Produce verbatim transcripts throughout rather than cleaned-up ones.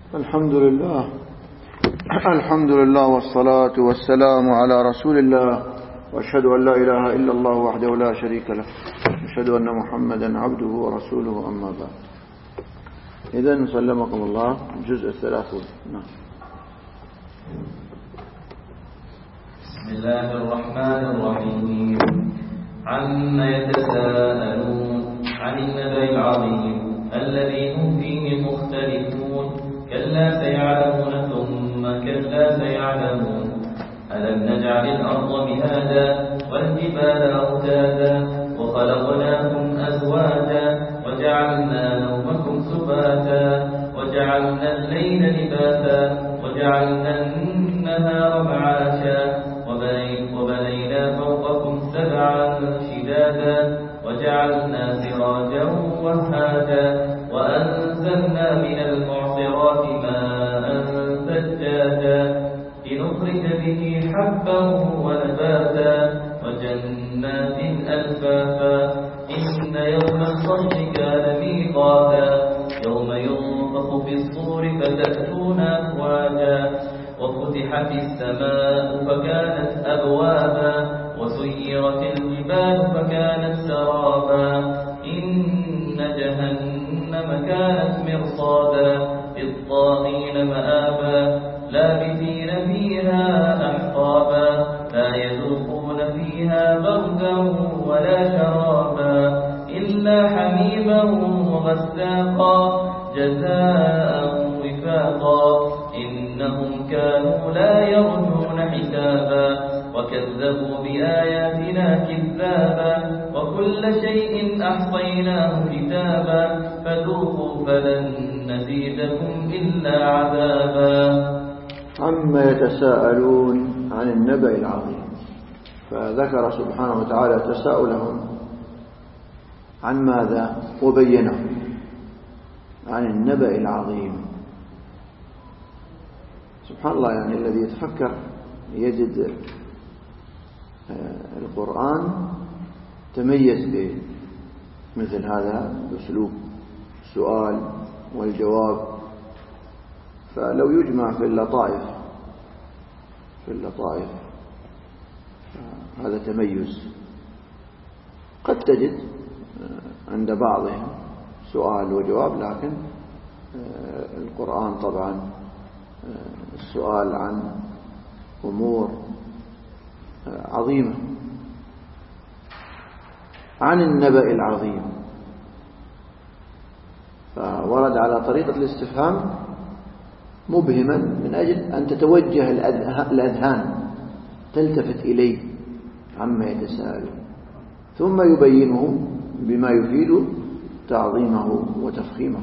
الحمد لله الحمد لله والصلاة والسلام على رسول الله، وأشهد أن لا إله إلا الله وحده لا شريك له، أشهد أن محمدا عبده ورسوله، أما بعد. إذن سلمكم الله الجزء الثلاثون. نعم. بسم الله الرحمن الرحيم. عما يتساءلون عن النبأ العظيم الذي هم فيه مختلفون. كلا سيعلمون ثم كلا سيعلمون. ألم نجعل الأرض مهادا والجبال أوتادا وخلقناكم أزواجا وجعلنا نومكم سباتا وجعلنا الليل لباسا وجعلنا النهار معاشا وبنينا فوقكم سبعا شدادا وجعلنا سراجا وهاجا وأنزلنا من المعصرات ماء ثجاجا لنخرج به حبا ونباتا وجنات ألفافا. إن يوم الفصل كان ميقاتا يوم ينفخ في الصور فتأتون أفواجا وفتحت السماء فكانت أبوابا وسيرت الجبال فكانت سرابا. إن جهنم كانت مرصادا للطاغين مآبا لابثين فيها أحقابا لا يذوقون فيها بردا ولا شرابا إلا حميما وغساقا جزاء وفاقا. إنهم كانوا لا يرجون حسابا وكذبوا بآياتنا كذابا وكل شيء أحصيناه كتابا فذوقوا فلن نزيدكم إلا عذابا. عما يتساءلون عن النبأ العظيم، فذكر سبحانه وتعالى تساؤلهم عن ماذا وبينه عن النبأ العظيم. سبحان الله، يعني الذي يتفكر يجد القرآن تميز بمثل هذا الأسلوب، السؤال والجواب. فلو يجمع في اللطائف في اللطائف هذا تميز. قد تجد عند بعضهم سؤال وجواب، لكن القرآن طبعا السؤال عن أمور عظيمة. عن النبأ العظيم، فورد على طريقة الاستفهام مبهما من أجل أن تتوجه الأذهان تلتفت إليه عما يتساءل، ثم يبينه بما يفيد تعظيمه وتفخيمه.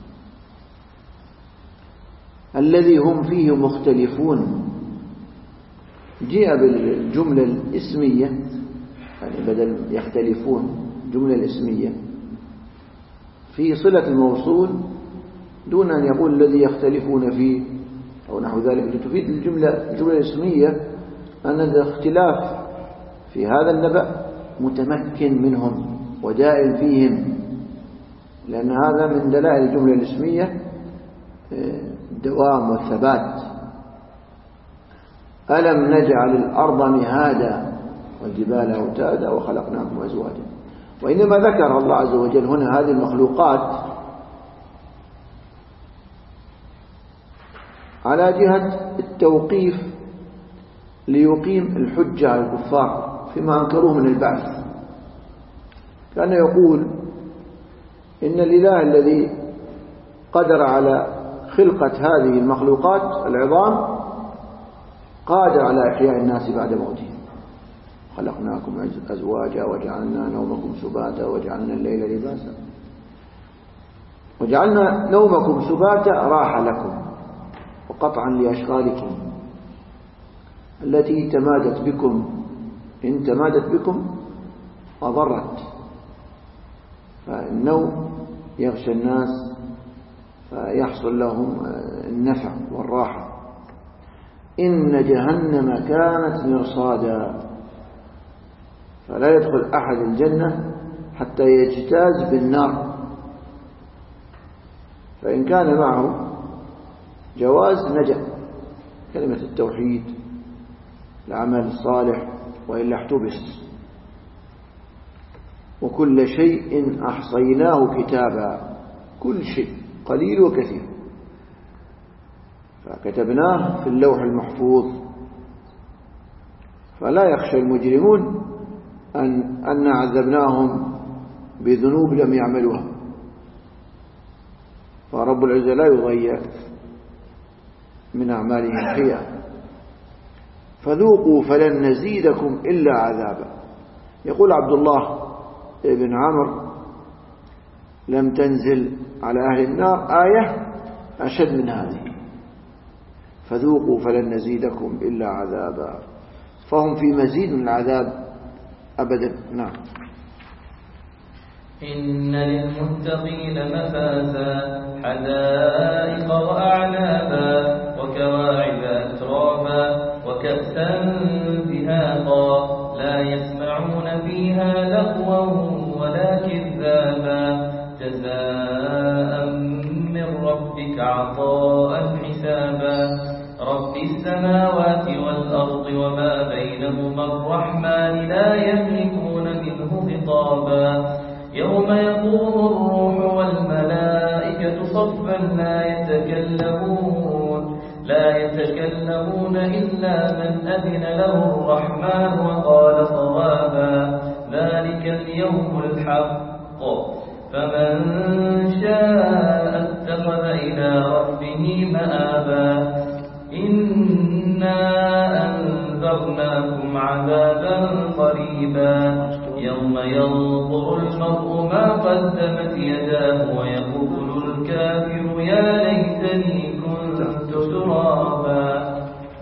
الذي هم فيه مختلفون جاء بالجملة الاسمية، يعني بدل يختلفون جملة الاسمية في صلة الموصول دون أن يقول الذي يختلفون فيه أو نحو ذلك، لتفيد الجملة الجملة الاسمية أن الاختلاف في هذا النبأ متمكن منهم ودائم فيهم، لأن هذا من دلائل الجملة الاسمية الدوام والثبات. ألم نجعل الأرض مهادا والجبال أوتادا وخلقناكم أزواجا. وإنما ذكر الله عز وجل هنا هذه المخلوقات على جهة التوقيف ليقيم الحجة على الكفار فيما أنكروه من البعث. كان يقول إن الإله الذي قدر على خلقة هذه المخلوقات العظام قادر على إحياء الناس بعد موتهم. خلقناكم أزواجا وجعلنا نومكم سباتا وجعلنا الليل لباسا. وجعلنا نومكم سباتا راحة لكم وقطعا لأشغالكم التي تمادت بكم، إن تمادت بكم أضرت. فالنوم يغشى الناس فيحصل لهم النفع والراحة. إن جهنم كانت مرصادا، فلا يدخل أحد الجنة حتى يجتاز بالنار، فإن كان معه جواز نجا كلمة التوحيد، العمل الصالح، وإلا احتبس. وكل شيء أحصيناه كتابا، كل شيء قليل وكثير فكتبناه في اللوح المحفوظ. فلا يخشى المجرمون أن, أن عذبناهم بذنوب لم يعملوها، فرب العزة لا يضيع من أعمالهم شيئا. فذوقوا فلن نزيدكم إلا عذابا. يقول عبد الله بن عمرو: لم تنزل على أهل النار آية أشد من هذه، فذوقوا فلن نزيدكم إلا عذابا. فهم في مزيد من العذاب أبدا. نعم. إن للمتقين مفازا حدائق وأعنابا وكواعب أترابا وكأسا دهاقا لا يسمعون فيها لغوا ولا كذابا جزاء من ربك عطاء حسابا رب السماوات والأرض وما بينهما الرحمن لا يملكون منه خطابا يوم يقوم الروح والملائكة صفا لا يتكلمون لا يتكلمون إلا من أذن له الرحمن وقال صوابا ذلك اليوم الحق فمن شاء اتخذ إلى ربه مآبا إنا أنذرناكم عذابا قريبا يوم ينظر المرء ما قدمت يداه ويقول الكافر يا ليتني كنت ترابا.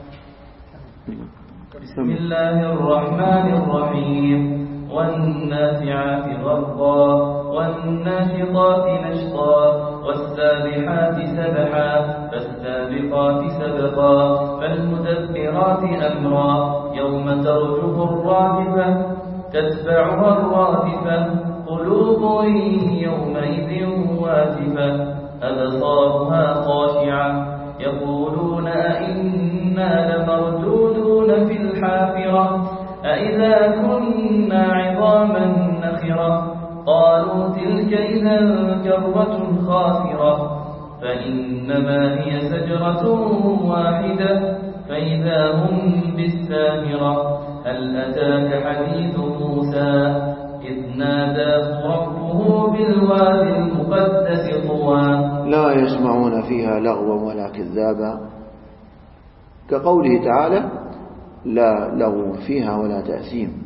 بسم الله الرحمن الرحيم والنازعات غرقا والناشطات نشطا والسابحات سبحا فالسابقات سبقا فالمدبرات أمرا يوم ترجف الرادفة تتبعها الرادفة قلوب يومئذ واجفة أبصارها خاشعة يقولون أئنا لمردودون في الحافرة أئذا كنا عظاما نخرة قالوا تلك إذا كرة خاسرة فإنما هي سجرة واحدة فإذا هم بالساهرة هل أتاك حديث موسى إذ ناداه ربه بالوادي المقدس طوى لا يسمعون فيها لغوا ولا كذابا كقوله تعالى لا لغو فيها ولا تأثيم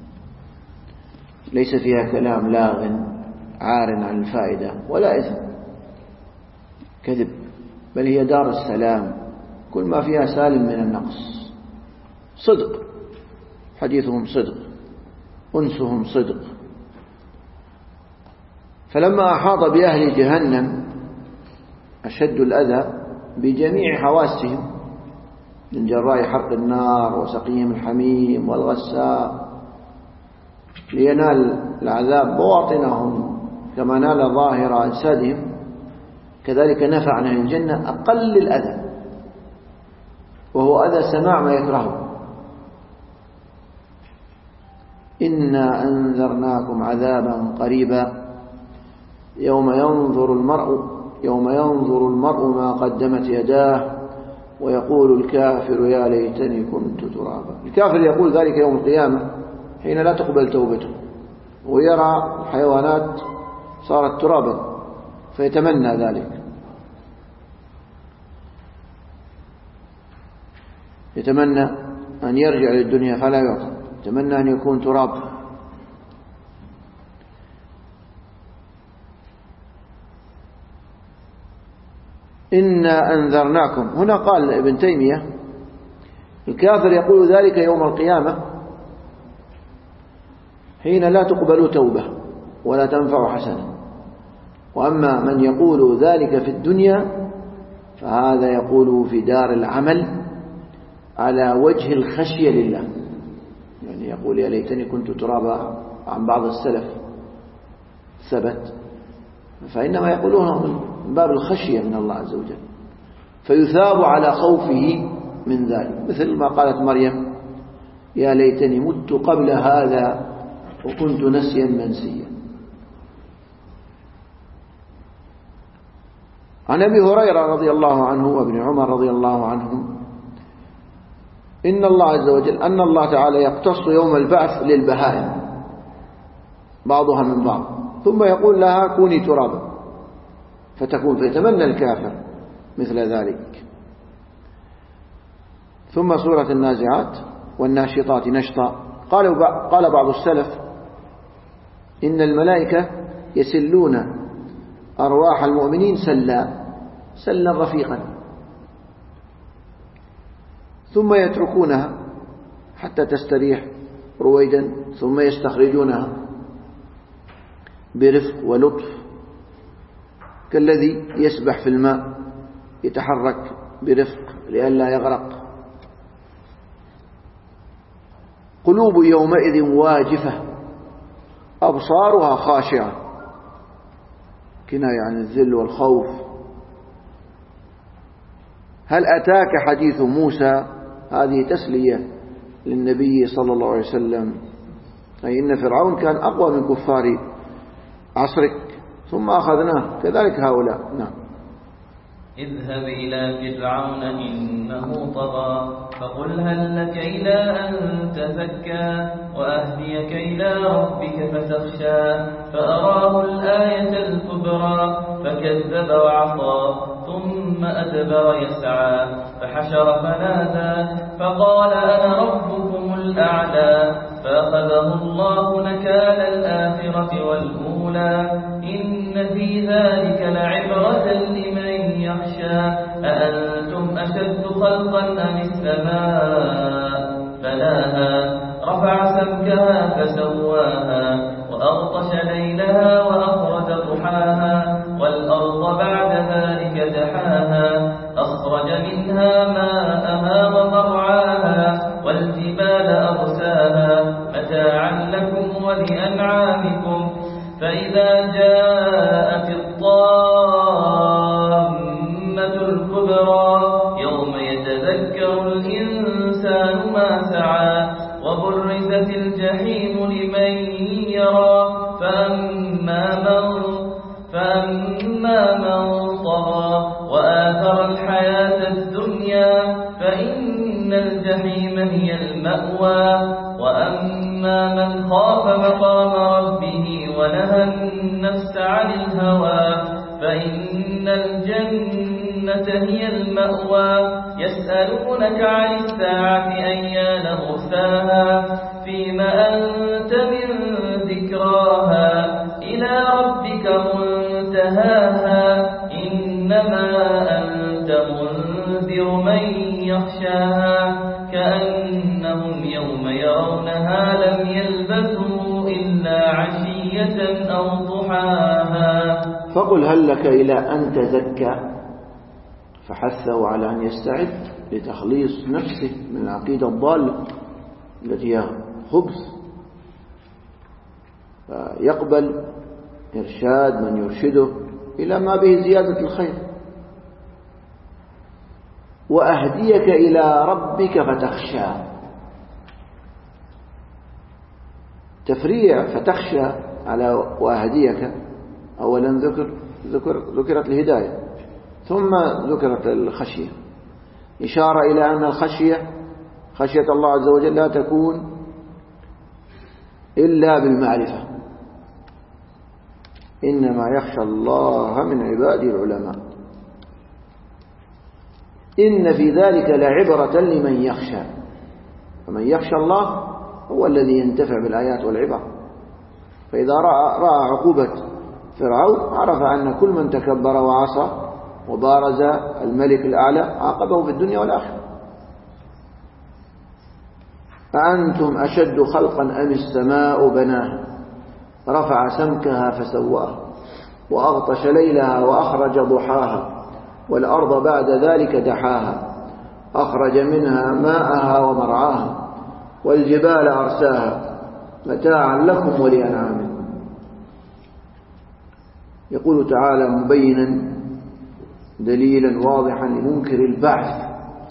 ليس فيها كلام لاغ عار عن الفائدة ولا إثم كذب بل هي دار السلام كل ما فيها سالم من النقص صدق حديثهم صدق أنسهم صدق. فلما أحاط بأهل جهنم أشد الأذى بجميع حواسهم من جراء حرق النار وسقيهم الحميم والغساء لينال العذاب بواطنهم كما نال ظاهر أجسادهم كذلك نفع عن الجنة أقل الأذى وهو أذى سماع ما يكرهه. إنا أنذرناكم عذابا قريبا يوم ينظر المرء يوم ينظر المرء ما قدمت يداه ويقول الكافر يا ليتني كنت ترابا. الكافر يقول ذلك يوم القيامة حين لا تقبل توبته ويرى الحيوانات صارت ترابا فيتمنى ذلك يتمنى أن يرجع للدنيا فلا يعطى يتمنى أن يكون تراب. إنا أنذرناكم هنا قال ابن تيمية الكافر يقول ذلك يوم القيامة حين لا تقبل توبة ولا تنفع حسنة. وأما من يقول ذلك في الدنيا فهذا يقول في دار العمل على وجه الخشية لله يعني يقول يا ليتني كنت ترابا عن بعض السلف ثبت فإنما يقولونه من باب الخشية من الله عز وجل فيثاب على خوفه من ذلك، مثل ما قالت مريم: يا ليتني مت قبل هذا وكنت نسيا منسيا. عن أبي هريرة رضي الله عنه وابن عمر رضي الله عنهم إن الله عز وجل أن الله تعالى يقتص يوم البعث للبهائم بعضها من بعض، ثم يقول لها: كوني ترابا فتكون، فيتمنى الكافر مثل ذلك. ثم سورة النازعات: والناشطات نشطا. قال بعض السلف: إن الملائكة يسلون أرواح المؤمنين سلا سلا رفيقا، ثم يتركونها حتى تستريح رويدا، ثم يستخرجونها برفق ولطف، كالذي يسبح في الماء يتحرك برفق لئلا يغرق. قلوب يومئذ واجفة أبصارها خاشعة، كناية عن الذل والخوف. هل أتاك حديث موسى؟ هذه تسلية للنبي صلى الله عليه وسلم، أي إن فرعون كان أقوى من كفار عصرك ثم أخذناه، كذلك هؤلاء. نعم. اذهب إلى فرعون إنه طغى فقل هل لك إلى أن تزكى وأهديك إلى ربك فتخشى فأراه الآية الكبرى فكذب وعصى ثم أدبر يسعى فحشر فنادى فقال أنا ربكم الأعلى فأخذه الله نكال الآخرة والأولى إن في ذلك لعبرة لمن يخشى أأنتم أشد خلقا أم السماء بناها رفع سمكها فسواها وأغطش ليلها وأخرج ضحاها والأرض بعد ذلك دحاها أخرج منها ماءها ومرعاها والجبال أرساها متاعا لكم ولأنعامكم فإذا جاءت الطامة الكبرى يوم يتذكر الإنسان ما سعى وبرزت الجحيم لمن يرى فأما من, فأما من طغى وآثر الحياة الدنيا فإن الجحيم هي المأوى وأما من خاف مقام ربه ونهى النفس عن الهوى فإن الجنة هي المأوى يسألونك عن الساعة أيان مرساها فيما أنت من ذكراها إلى ربك منتهاها إنما أنت منذر من يخشاها كأنهم يوم يرونها لم يلبثوا إلا عشية أو ضحاها. فقل هل لك إلى أن تزكى فحثه على أن يستعد لتخليص نفسه من العقيدة الضالة التي هي خبث، فيقبل إرشاد من يرشده إلى ما به زيادة الخير. وأهديك إلى ربك فتخشى، تفريع فتخشى على وأهديك أولا ذكر ذكر ذكرت الهداية ثم ذكرت الخشية، إشارة إلى أن الخشية خشية الله عز وجل لا تكون إلا بالمعرفة، إنما يخشى الله من عباده العلماء. إن في ذلك لعبرة لمن يخشى، فمن يخشى الله هو الذي ينتفع بالآيات والعبر. فإذا رأى, رأى عقوبة فرعون عرف أن كل من تكبر وعصى وبارز الملك الأعلى عاقبه في الدنيا والآخرة. أأنتم أشد خلقا أم السماء بناها رفع سمكها فسواها وأغطش ليلها وأخرج ضحاها والأرض بعد ذلك دحاها أخرج منها ماءها ومرعاها والجبال أرساها متاعا لكم ولأنعامكم. يقول تعالى مبينا دليلا واضحا لمنكر البعث.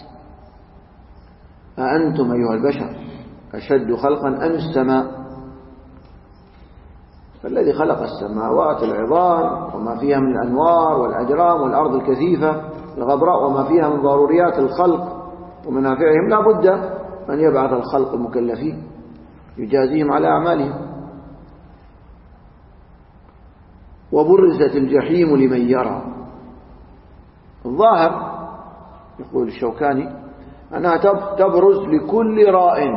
أأنتم أيها البشر أشد خلقا أم السماء؟ فالذي خلق السماوات العظام وما فيها من الأنوار والأجرام والأرض الكثيفة الغبراء وما فيها من ضروريات الخلق ومنافعهم لا بد أن يبعث الخلق المكلفين يجازيهم على أعمالهم. وبرزت الجحيم لمن يرى. الظاهر يقول الشوكاني أنها تبرز لكل راء،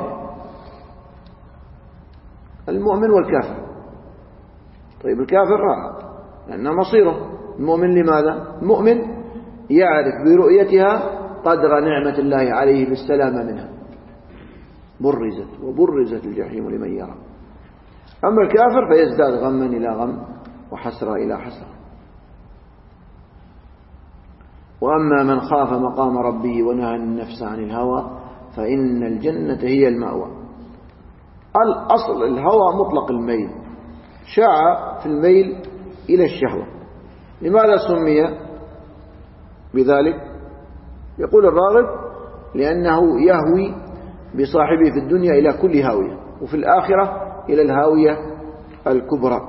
المؤمن والكافر. طيب الكافر راى لأنه مصيره. المؤمن لماذا؟ المؤمن يعرف برؤيتها قدر نعمة الله عليه بالسلامة منها. برزت وبرزت الجحيم لمن يرى. أما الكافر فيزداد غما إلى غم وحسرة إلى حسرة. وأما من خاف مقام ربه ونهى النفس عن الهوى فإن الجنة هي المأوى. الأصل الهوى مطلق الميل، شاع في الميل إلى الشهوة. لماذا سمي بذلك؟ يقول الراغب لأنه يهوي بصاحبه في الدنيا إلى كل هاوية، وفي الآخرة إلى الهاوية الكبرى.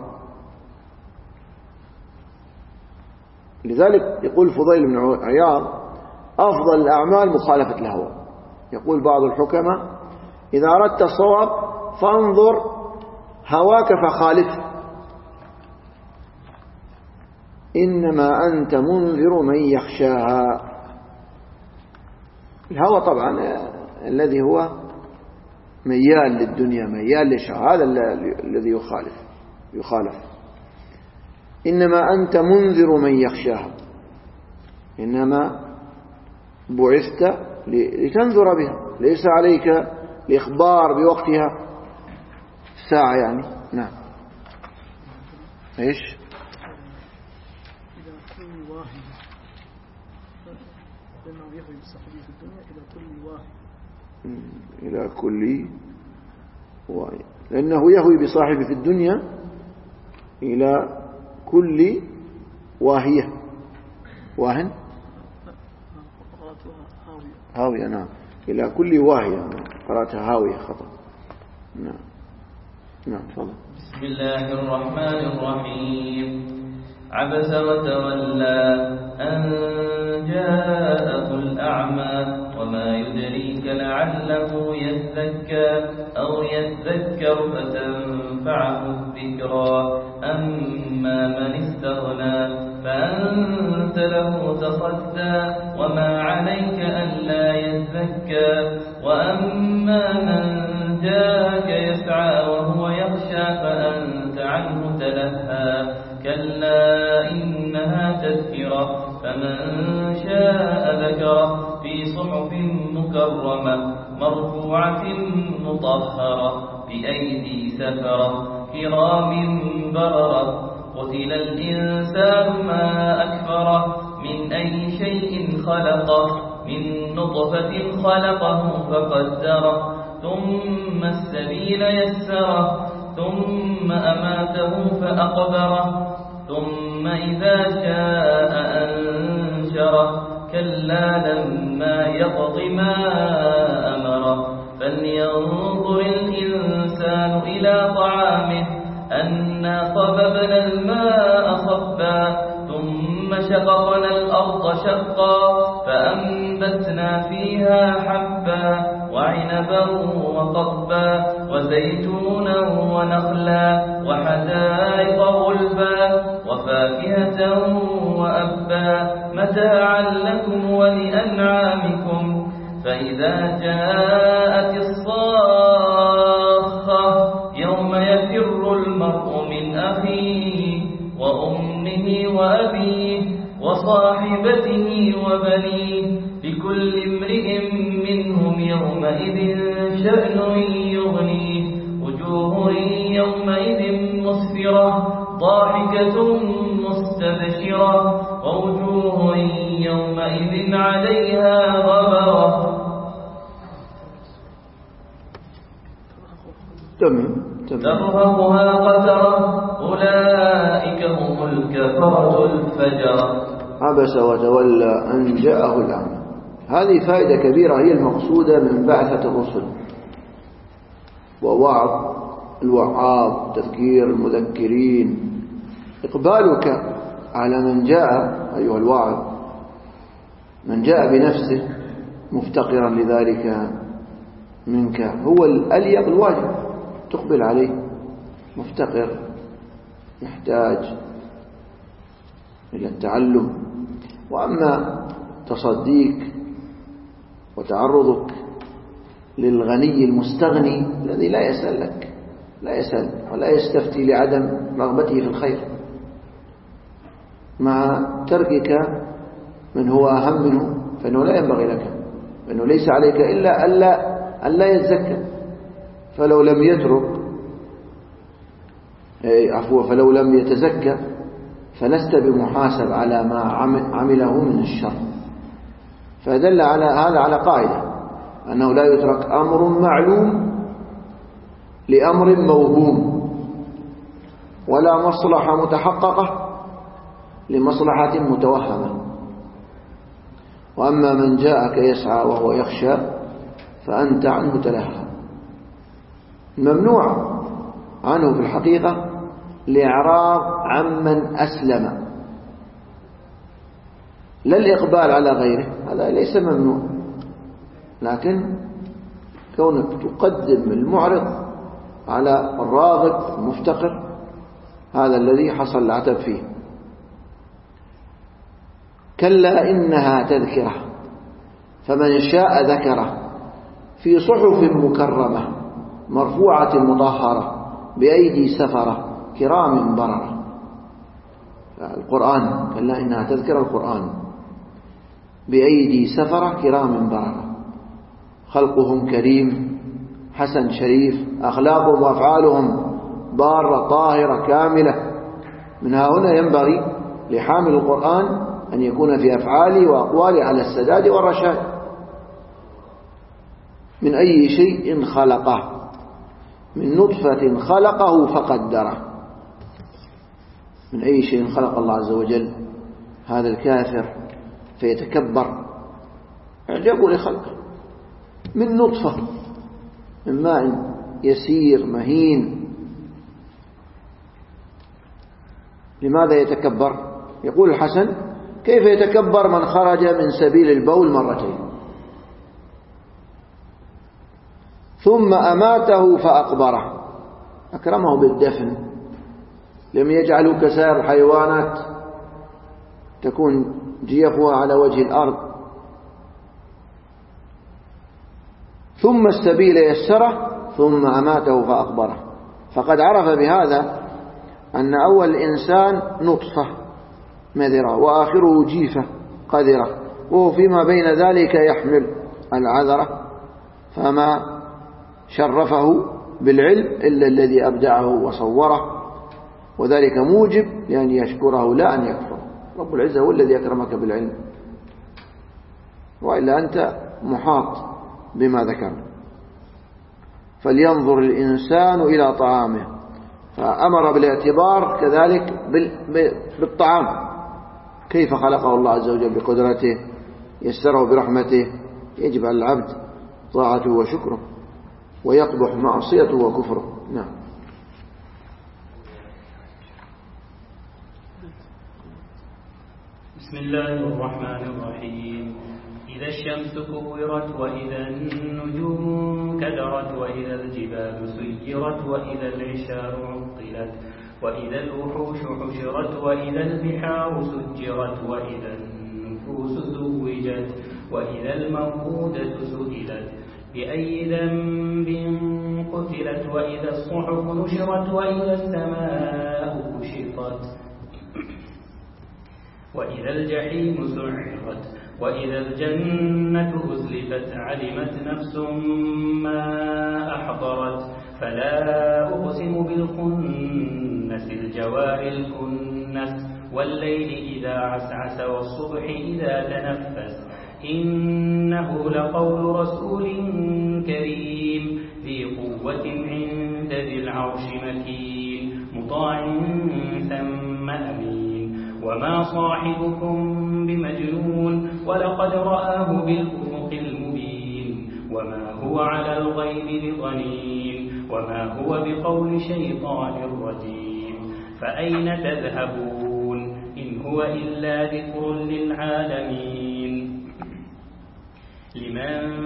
لذلك يقول فضيل بن عياض أفضل الأعمال مخالفة الهوى. يقول بعض الحكماء إذا أردت الصواب فانظر هواك فخالفه، إنما أنت منذر من يخشاها. الهوى طبعا الذي هو ميال للدنيا ميال للشهوة، هذا الذي يخالف يخالف إنما أنت منذر من يخشاها، إنما بعثت لتنذر بها، ليس عليك الإخبار بوقتها ساعة يعني. نعم. إيش؟ إلى كل واحد، لأنه يهوي بصاحبه في الدنيا إلى كل واحد، إلى كل واحد، لأنه يهوي بصاحبه في الدنيا إلى كل واهية. واهن هاوية. نعم. إلى كل واهية، قرأتها هاوية خطأ. نعم. نعم تفضل. بسم الله الرحمن الرحيم. عبس وتولى أن جاءه الأعمى وما يدريك لعله يزكى أو يذكر فتنفعه الذكرى. أما من استغنى فأنت له تصدى وما عليك ألا يزكى. وأما من جاءك يسعى وهو يخشى فأنت عنه تلهى. كلا إنها تذكرة فمن شاء ذكره في صحف مكرمة مرفوعة مطهرة بأيدي سفرة كرام بررة. قتل الإنسان ما أكفره من أي شيء خلقه من نطفة خلقه فقدره ثم السبيل يسره ثم أماته فأقبره ثم إذا شاء أنشره. كلا لما يقض ما أمره. فلينظر الإنسان إلى طعامه أنا صببنا الماء صبا ثم شققنا الأرض شقا فأنبتنا فيها حبا وعنبا وقضبا وزيتونا ونخلا وحدائق غلبا وفاكهة وأبا متاعا لكم ولأنعامكم. فإذا جاءت الصاخة يوم يفر المرء من أخيه وأمه وأبيه وصاحبته وبنيه لكل امرئ منهم يومئذ شأن يغنيه. وجوه يومئذ مسفرة ضاحكة مستبشرة ووجوه يومئذ عليها غبرة. ترهقها قترة أولئك هم الكفرة الفجرة. عبس وتولى أن جاءه الأعمى. هذه فائدة كبيرة هي المقصودة من بعثة الرسل، ووعظ الوعاظ، تذكير المذكرين. إقبالك على من جاء أيها الواعظ، من جاء بنفسه مفتقرا لذلك منك، هو الأليق الواجب تقبل عليه، مفتقر يحتاج إلى التعلم. وأما تصديك وتعرضك للغني المستغني الذي لا يسأل لك، لا يسأل ولا يستفتي لعدم رغبته في الخير، مع تركك من هو أهم منه، فإنه لا ينبغي لك، فإنه ليس عليك إلا ألا ألا يتزكى. فلو لم يترك عفوا فلو لم يتزكى فلست بمحاسب على ما عمله من الشر. فدل على هذا على قاعدة أنه لا يترك أمر معلوم لأمر موهوم، ولا مصلحة متحققة لمصلحة متوهمة. وأما من جاءك يسعى وهو يخشى فأنت عنه تلهى. الممنوع عنه في الحقيقة الإعراض عمن أسلم، لا الإقبال على غيره، هذا ليس ممنوع، لكن كونك تقدم المعرض على الراغب المفتقر هذا الذي حصل العتب فيه. كلا إنها تذكرة فمن شاء ذكره في صحف مكرمة مرفوعة مطهرة بأيدي سفرة كرام بررة. القرآن كلا إنها تذكرة، القرآن بأيدي سفرة كرام بررة، خلقهم كريم حسن شريف، أخلاقهم وأفعالهم بارة طاهرة كاملة. من هنا ينبغي لحامل القرآن أن يكون في أفعاله وأقواله على السداد والرشاد. من أي شيء خلقه، من نطفة خلقه فقدره. من أي شيء خلق الله عز وجل هذا الكافر فيتكبر إعجابه لخلقه، من نطفة، من ماء يسير مهين. لماذا يتكبر؟ يقول الحسن: كيف يتكبر من خرج من سبيل البول مرتين ثم أماته فأقبره، أكرمه بالدفن، لم يجعلوا كسائر الحيوانات تكون جيفها على وجه الأرض، ثم السبيل يسره ثم أماته فأقبره. فقد عرف بهذا أن أول الإنسان نطفة مذرة وآخره جيفة قذرة، وهو فيما بين ذلك يحمل العذرة، فما شرفه بالعلم إلا الذي أبدعه وصوره، وذلك موجب لأن يشكره لا أن يكفر. رب العزة هو الذي أكرمك بالعلم، وإلا أنت محاط بما ذكر. فلينظر الإنسان إلى طعامه، فأمر بالاعتبار كذلك بالطعام، كيف خلقه الله عز وجل بقدرته، يسره برحمته، يجب على العبد طاعته وشكره، ويقبح معصيته وكفره. نعم. بسم الله الرحمن الرحيم. إذا الشمس كورت وإذا النجوم كدرت وإذا الجبال سيرت وإذا العشار عطلت وإذا الوحوش حشرت وإذا البحار سجرت وإذا النفوس زوجت وإذا الموءودة سئلت بأي ذنب قتلت وإذا الصحف نشرت وإذا السماء كشطت وإذا الجحيم سعرت وإذا الجنة أزلفت علمت نفس ما أحضرت فلا أقسم بالخنس الجوار الكنس والليل إذا عسعس والصبح إذا تنفس إنه لقول رسول كريم ذي قوة عند ذي العرش مكين مطاع ثم أمين وما صاحبكم بمجنون ولقد رآه بالأفق المبين وما هو على الغيب بضنين وما هو بقول شيطان رجيم فأين تذهبون إن هو إلا ذكر للعالمين لمن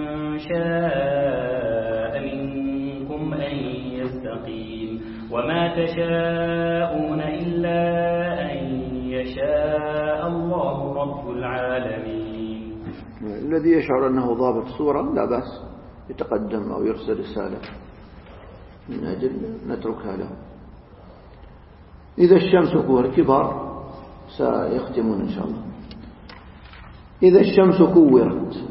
شاء منكم أن يستقيم وما تشاءون إلا أن يشاء يشاء رب العالمين. الذي يشعر أنه ضابط صورة لا بأس يتقدم أو يرسل رسالة من أجل نتركها له. إذا الشمس كورت كبار سيختمون إن شاء الله. إذا الشمس كورت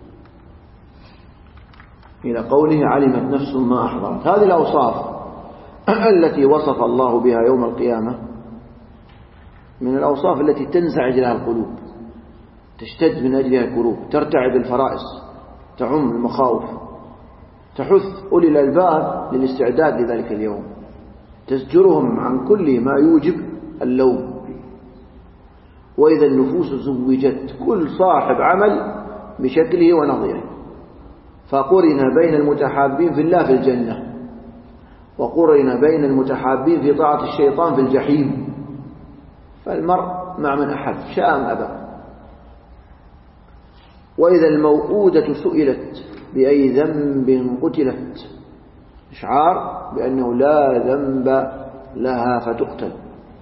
إلى قوله علمت نفس ما أحضرت. هذه الأوصاف التي وصف الله بها يوم القيامة من الأوصاف التي تنزعج لها القلوب، تشتد من أجلها القلوب، ترتعد الفرائس، تعم المخاوف، تحث أولي الألباب للاستعداد لذلك اليوم، تزجرهم عن كل ما يوجب اللوم. وإذا النفوس زوجت، كل صاحب عمل بشكله ونظيره، فقرن بين المتحابين في الله في الجنة، وقرن بين المتحابين في طاعة الشيطان في الجحيم. فالمرء مع من أحب شاء أم أبى. وإذا الموءودة سئلت بأي ذنب قتلت، إشعار بأنه لا ذنب لها فتقتل،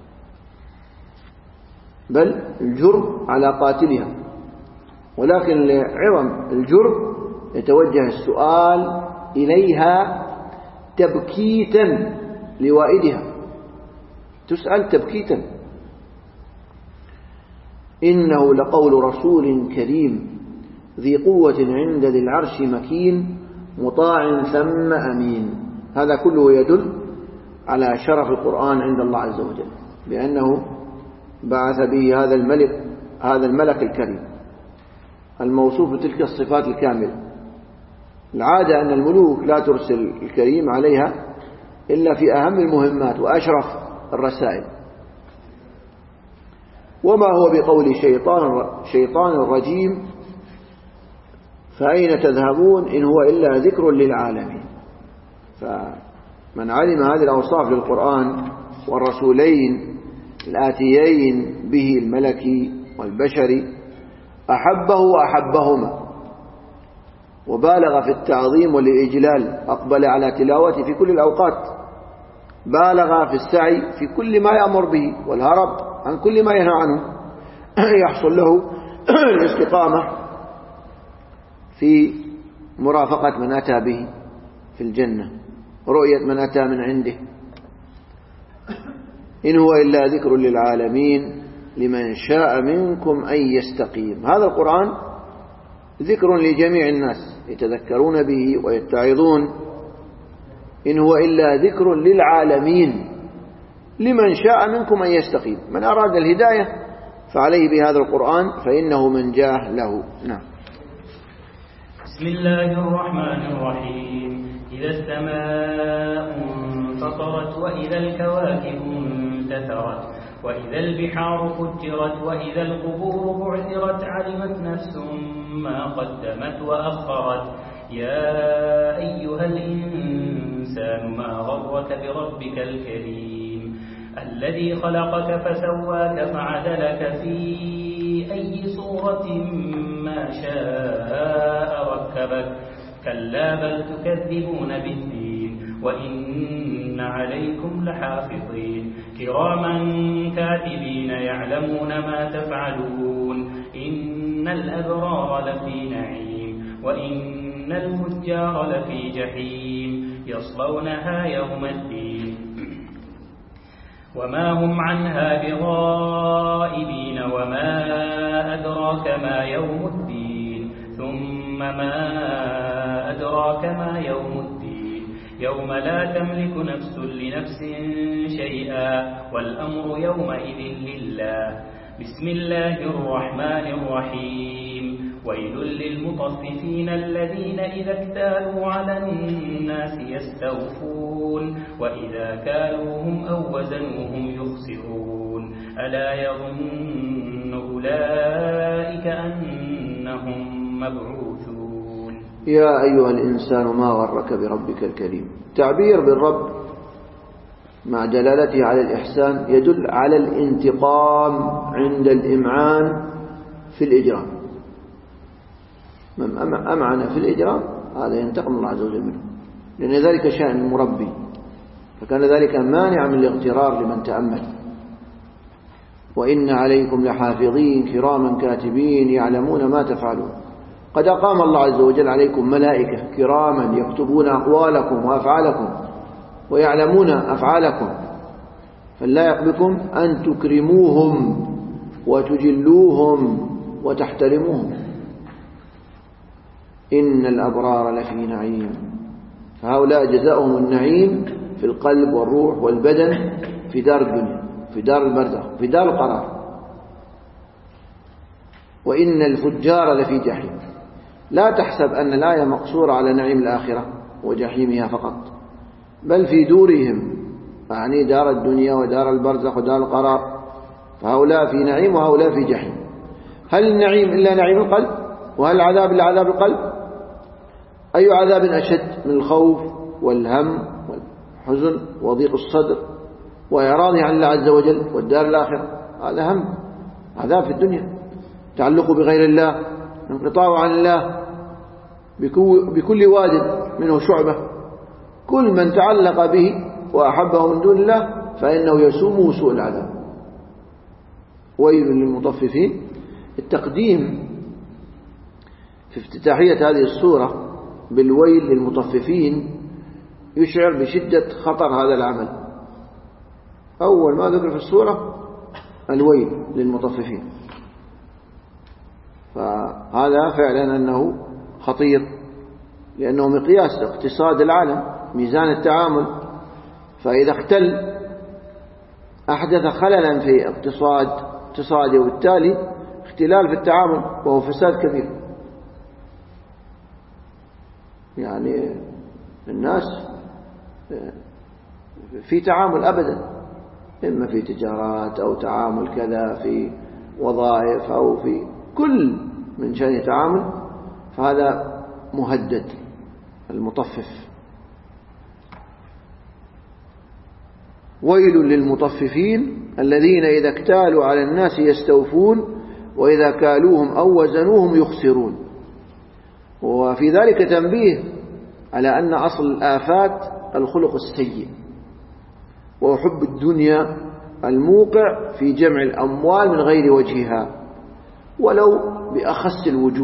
بل الجرم على قاتلها، ولكن لعظم الجرم يتوجه السؤال إليها تبكيتا لوائدها، تسأل تبكيتا. إنه لقول رسول كريم ذي قوة عند ذي العرش مكين مطاع ثم أمين. هذا كله يدل على شرف القرآن عند الله عز وجل، بأنه بعث به هذا الملك هذا الملك الكريم الموصوف بتلك الصفات الكاملة. العادة أن الملوك لا ترسل الكريم عليها إلا في أهم المهمات وأشرف الرسائل. وما هو بقول شيطان شيطان الرجيم فأين تذهبون إن هو إلا ذكر للعالمين. فمن علم هذه الأوصاف للقرآن والرسولين الآتيين به الملكي والبشري أحبه وأحبهما، وبالغ في التعظيم والإجلال، أقبل على تلاوته في كل الأوقات، بالغ في السعي في كل ما يأمر به والهرب عن كل ما ينهى عنه، يحصل له الاستقامة في مرافقة من أتى به في الجنة، رؤية من أتى من عنده. إن هو إلا ذكر للعالمين لمن شاء منكم أن يستقيم. هذا القرآن ذكر لجميع الناس يتذكرون به ويتعظون. إن هو إلا ذكر للعالمين لمن شاء منكم أن يستقيم. من أراد الهداية فعليه بهذا القرآن فإنه من جاه له. نعم. بسم الله الرحمن الرحيم. إذا السماء انفطرت وإذا الكواكب انتثرت وإذا البحار فجرت وإذا القبور بعثرت علمت نفس ما قدمت وأخرت. يا أيها الإنسان ما غرك بربك الكريم الذي خلقك فسواك فعدلك في أي صورة ما شاء ركبك. كلا بل تكذبون بالدين وإن عليكم لحافظين كراما كاتبين يعلمون ما تفعلون. إن الأبرار لفي نعيم وإن الفجار لفي جحيم يصلونها يوم الدين وما هم عنها بغائبين. وما أدراك ما يوم الدين ثم ما أدراك ما يوم الدين يوم لا تملك نفس لنفس شيئا والأمر يومئذ لله. بسم الله الرحمن الرحيم. ويل للمطففين الذين إذا اكتالوا على الناس يستوفون وإذا كالوهم أو وزنوهم يخسرون. ألا يظن أولئك أنهم مبعوثون. يا أيها الإنسان ما غرك بربك الكريم. تعبير بالرب مع دلالته على الإحسان يدل على الانتقام عند الإمعان في الإجرام. من أمعن في الإجرام هذا ينتقم الله عز وجل منه، لأن ذلك شأن المربي، فكان ذلك مانع من الاغترار لمن تأمل. وإن عليكم لحافظين كراما كاتبين يعلمون ما تفعلون. قد أقام الله عز وجل عليكم ملائكة كراما يكتبون أقوالكم وأفعالكم ويعلمون أفعالكم، فلا بكم أن تكرموهم وتجلوهم وتحترموهم. إن الأبرار لفي نعيم. فهؤلاء جزاؤهم النعيم في القلب والروح والبدن في دار الدنيا، في دار البرزخ، في دار القرار. وإن الفجار لفي جحيم. لا تحسب أن الآية مقصورة على نعيم الآخرة وجحيمها فقط، بل في دورهم، يعني دار الدنيا ودار البرزخ ودار القرار. فهؤلاء في نعيم وهؤلاء في جحيم. هل النعيم إلا نعيم القلب؟ وهل العذاب إلا عذاب القلب؟ أي عذاب أشد من الخوف والهم والحزن وضيق الصدر وإعراضه عن الله عز وجل والدار الآخرة؟ هذا هم، عذاب في الدنيا، تعلق بغير الله، انقطاع عن الله بكل واد منه شعبة. كل من تعلق به وأحبه من دون الله فإنه يسومه سوء العذاب. ويل للمطففين. التقديم في افتتاحية هذه السورة بالويل للمطففين يشعر بشدة خطر هذا العمل. أول ما ذكر في السورة الويل للمطففين، فهذا فعلا أنه خطير، لأنه مقياس اقتصاد العالم، ميزان التعامل. فإذا اختل أحدث خللا في اقتصاد اقتصادي، وبالتالي اختلال في التعامل وهو فساد كبير. يعني الناس في تعامل أبدا، إما في تجارات أو تعامل كذا في وظائف أو في كل من شأن تعامل، فهذا مهدد المطفف. ويل للمطففين الذين إذا اكتالوا على الناس يستوفون وإذا كالوهم أو وزنوهم يخسرون. وفي ذلك تنبيه على أن أصل الآفات الخلق السيء وحب الدنيا الموقع في جمع الأموال من غير وجهها ولو بأخس الوجوه.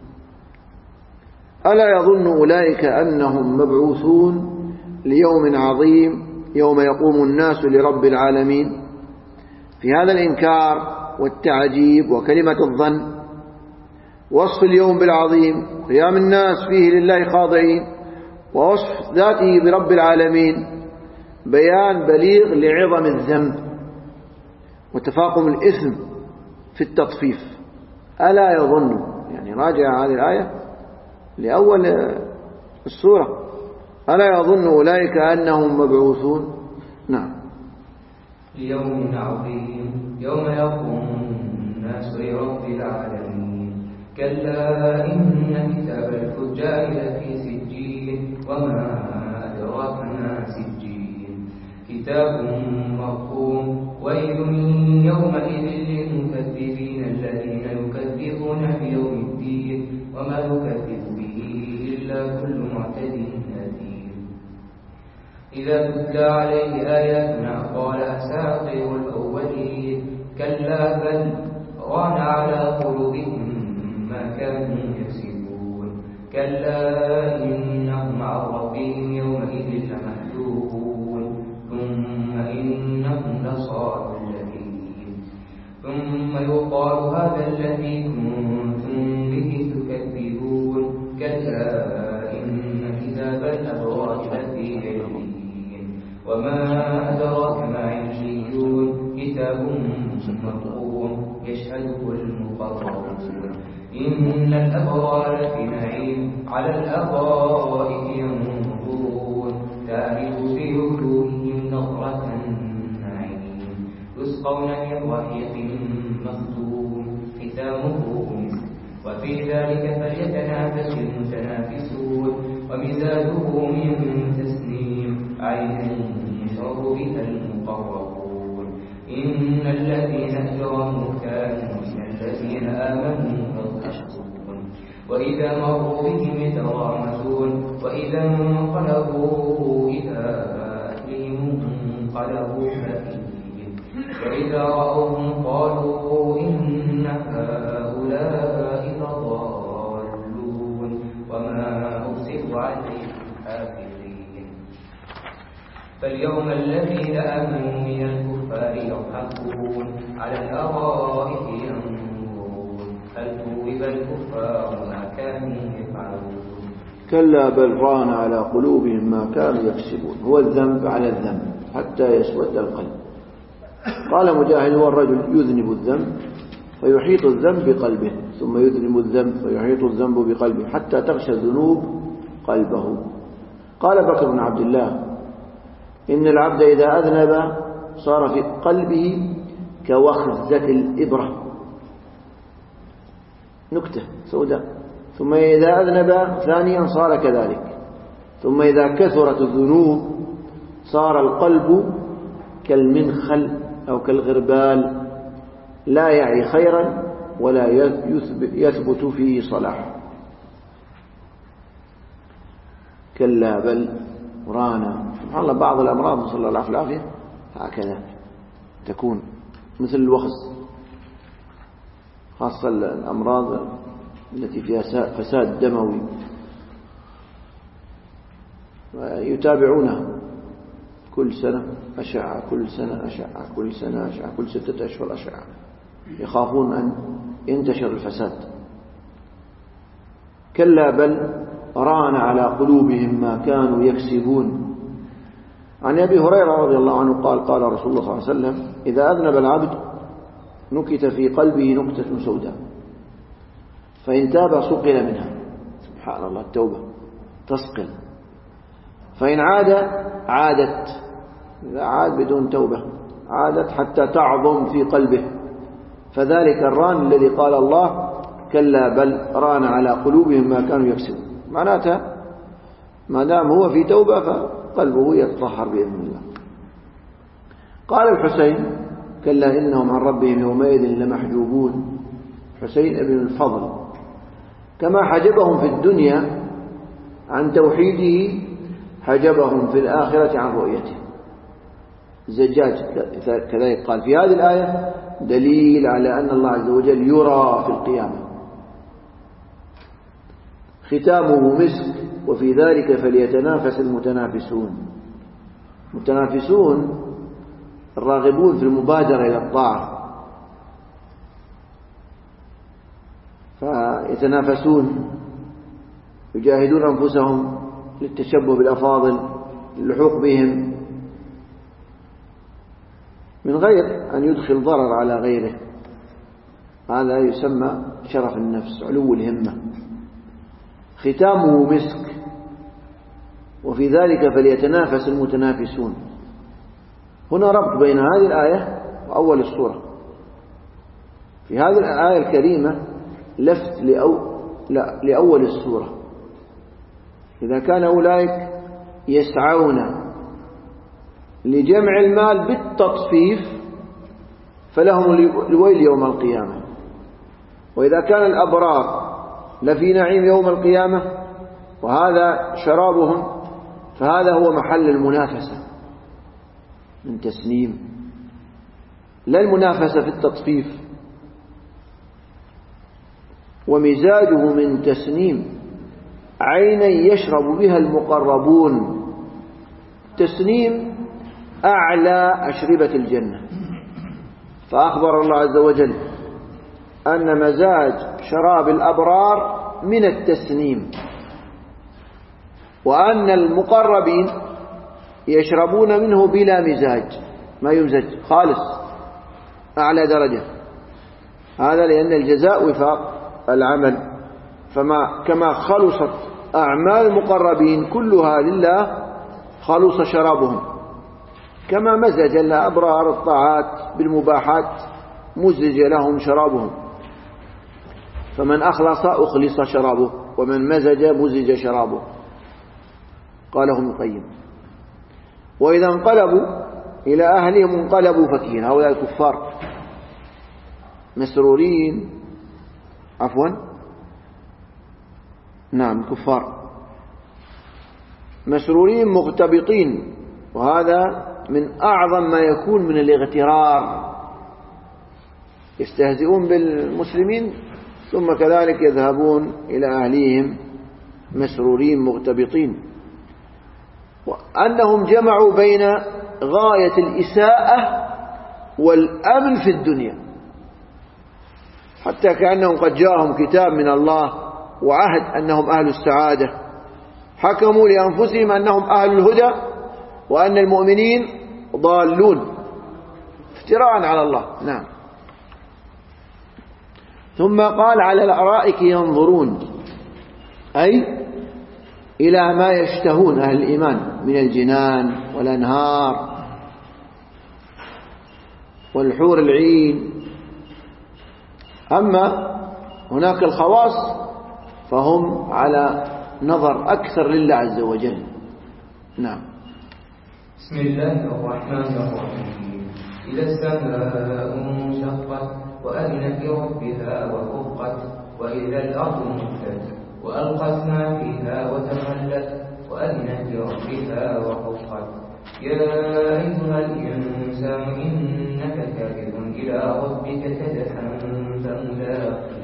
ألا يظن أولئك أنهم مبعوثون ليوم عظيم يوم يقوم الناس لرب العالمين. في هذا الإنكار والتعجيب وكلمة الظن وصف اليوم بالعظيم، قيام الناس فيه لله خاضعين، ووصف ذاته برب العالمين، بيان بليغ لعظم الذنب وتفاقم الإثم في التطفيف. ألا يظن، يعني راجع هذه الآية لأول السورة، ألا يظن أولئك أنهم مبعوثون. نعم. ليوم عظيم يوم يقوم الناس لرب العالمين. كلا إن كتاب الفجار لفي سجين وما أدراك ما سجين كتاب مرقوم. ويل يومئذ للمكذبين الذين يكذبون بيوم الدين وما يكذب به إلا كل معتد أثيم. إذا تتلى عليه آياتنا قال أساطير الأولين. كلا بل ران على قلوبهم ما كانوا يكسبون. كلا إنهم عن ربهم يومئذ لمحجوبون. ثم إنهم لصالوا الجحيم. ثم يقال هذا الذي كنتم به تكذبون. كلا إن كتاب الأبرار لفي عليين. وما أدراك ما عليون. كتاب مرقوم يشهده المقربون. إن الأبرار لفي نعيم على الأرائك ينظرون. تعرف في وجوههم نظرة النعيم. يسقون من رحيق مختوم ختامه مسك وفي ذلك فليتنافس المتنافسون ومزاجه من تسنيم عينا يشرب بها المقربون إن الذين أجرموا كانوا من الذين آمنوا يضحكون وإذا مروا بهم يتغامزون وإذا انقلبوا إلى أهلهم انقلبوا فكهين وإذا رأوهم قالوا إن هؤلاء لضالون وما أرسلوا عليهم حافظين فاليوم الذين آمنوا من الكفار يضحكون على الأرائك ينظرون هل ثوب الكفار ما كانوا يفعلون كلا بل ران على قلوبهم ما كانوا يكسبون. هو الذنب على الذنب حتى يسود القلب. قال مجاهد: هو الرجل يذنب الذنب فيحيط الذنب بقلبه، ثم يذنب الذنب فيحيط الذنب بقلبه حتى تغشى الذنوب قلبه. قال بكر بن عبد الله: إن العبد إذا أذنب صار في قلبه كوخزة الإبرة، نكتة سوداء، ثم إذا أذنب ثانيا صار كذلك، ثم إذا كثرت الذنوب صار القلب كالمنخل أو كالغربال لا يعي خيرا ولا يثبت فيه صلاح. كلا بل رانا. سبحان الله، بعض الأمراض نسأل الله العافية هكذا تكون مثل الوخز، خاصة الأمراض التي فيها فساد دموي يتابعونها كل سنة أشعة، كل سنة أشعة، كل سنة أشعة، كل ستة أشهر أشعة، يخافون أن ينتشر الفساد. كلا بل ران على قلوبهم ما كانوا يكسبون. عن أبي هريرة رضي الله عنه قال: قال رسول الله صلى الله عليه وسلم: إذا أذنب العبد نكت في قلبه نكتة سوداء، فإن تاب صقل منها. سبحان الله، التوبة تصقل. فإن عاد عادت، إذا عاد بدون توبة عادت حتى تعظم في قلبه، فذلك الران الذي قال الله: كلا بل ران على قلوبهم ما كانوا يكسبون. معناتها ما دام هو في توبة فقلبه يتطهر بإذن الله. قال الحسين: كلا إنهم عن ربهم يومئذ لمحجوبون. حسين ابن الفضل، كما حجبهم في الدنيا عن توحيده حجبهم في الآخرة عن رؤيته. الزجاج كذلك قال في هذه الآية: دليل على أن الله عز وجل يرى في القيامة. ختامه مسك وفي ذلك فليتنافس المتنافسون. متنافسون الراغبون في المبادرة إلى الطاعة، فيتنافسون يجاهدون أنفسهم للتشبه بالأفاضل، للحوق بهم من غير أن يدخل ضرر على غيره. هذا يسمى شرف النفس، علو الهمة. ختامه مسك وفي ذلك فليتنافس المتنافسون. هنا ربط بين هذه الآية وأول السورة. في هذه الآية الكريمة لفت لأو لا لأول السورة. إذا كان أولئك يسعون لجمع المال بالتطفيف فلهم الويل يوم القيامة، وإذا كان الأبرار لفي نعيم يوم القيامة وهذا شرابهم فهذا هو محل المنافسة من تسنيم، لا المنافسة في التطفيف. ومزاجه من تسنيم عينا يشرب بها المقربون. تسنيم أعلى أشربة الجنة، فأخبر الله عز وجل أن مزاج شراب الأبرار من التسنيم، وأن المقربين يشربون منه بلا مزاج، ما يمزج خالص، أعلى درجة. هذا لأن الجزاء وفاق العمل، فما كما خلصت أعمال المقربين كلها لله خلص شرابهم، كما مزج الأبرار الطاعات بالمباحات مزج لهم شرابهم، فمن أخلص أخلص شرابه، ومن مزج مزج شرابه، قاله ابن القيم. وإذا انقلبوا إلى أهلهم انقلبوا فكين، هؤلاء الكفار مسرورين، عفوا نعم كفار مسرورين مغتبطين، وهذا من أعظم ما يكون من الاغترار، يستهزئون بالمسلمين ثم كذلك يذهبون إلى أهليهم مسرورين مغتبطين، وأنهم جمعوا بين غاية الإساءة والأمن في الدنيا، حتى كأنهم قد جاءهم كتاب من الله وعهد أنهم أهل السعادة، حكموا لأنفسهم أنهم أهل الهدى وأن المؤمنين ضالون، افتراء على الله. نعم. ثم قال على الأرائك ينظرون، أي إلى ما يشتهون أهل الإيمان من الجنان والأنهار والحور العين. أما هناك الخواص فهم على نظر أكثر لله عز وجل. نعم. بسم الله الرحمن الرحيم. إذا السماء انشقت وأذنت لربها وحقت، وإذا الأرض مدت وألقت ما فيها وتخلت، وأذنت لربها وحقت. يا أيها الإنسان إنك كادح إلى ربك كدحا فملاقيه.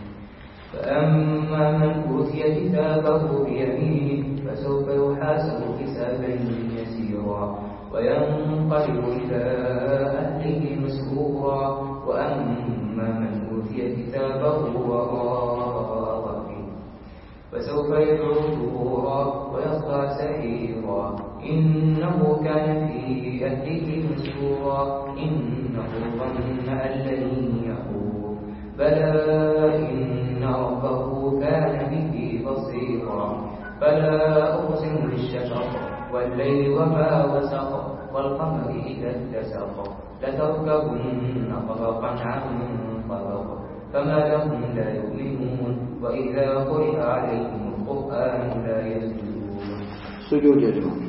فأما من أوتي كتابه بيمينه فسوف يحاسب حسابا يسيرا وينقلب إلى أهله مسرورا. وأما من أوتي كتابه وراء ظهره فسوف يدعو ثبورا ويصلى سعيرا إنه كان في أهله مسرورا إنه ظن أن لن يحور بلى إن ربه كان به بصيرا. فلا أقسم بالشفق والليل وما وسق والقمر إذا اتسق لتركبن طبقا عن طبق فما لهم لا يؤمنون وإذا قرئ عليهم القرآن لا يسجدون. سجود يا جماعة.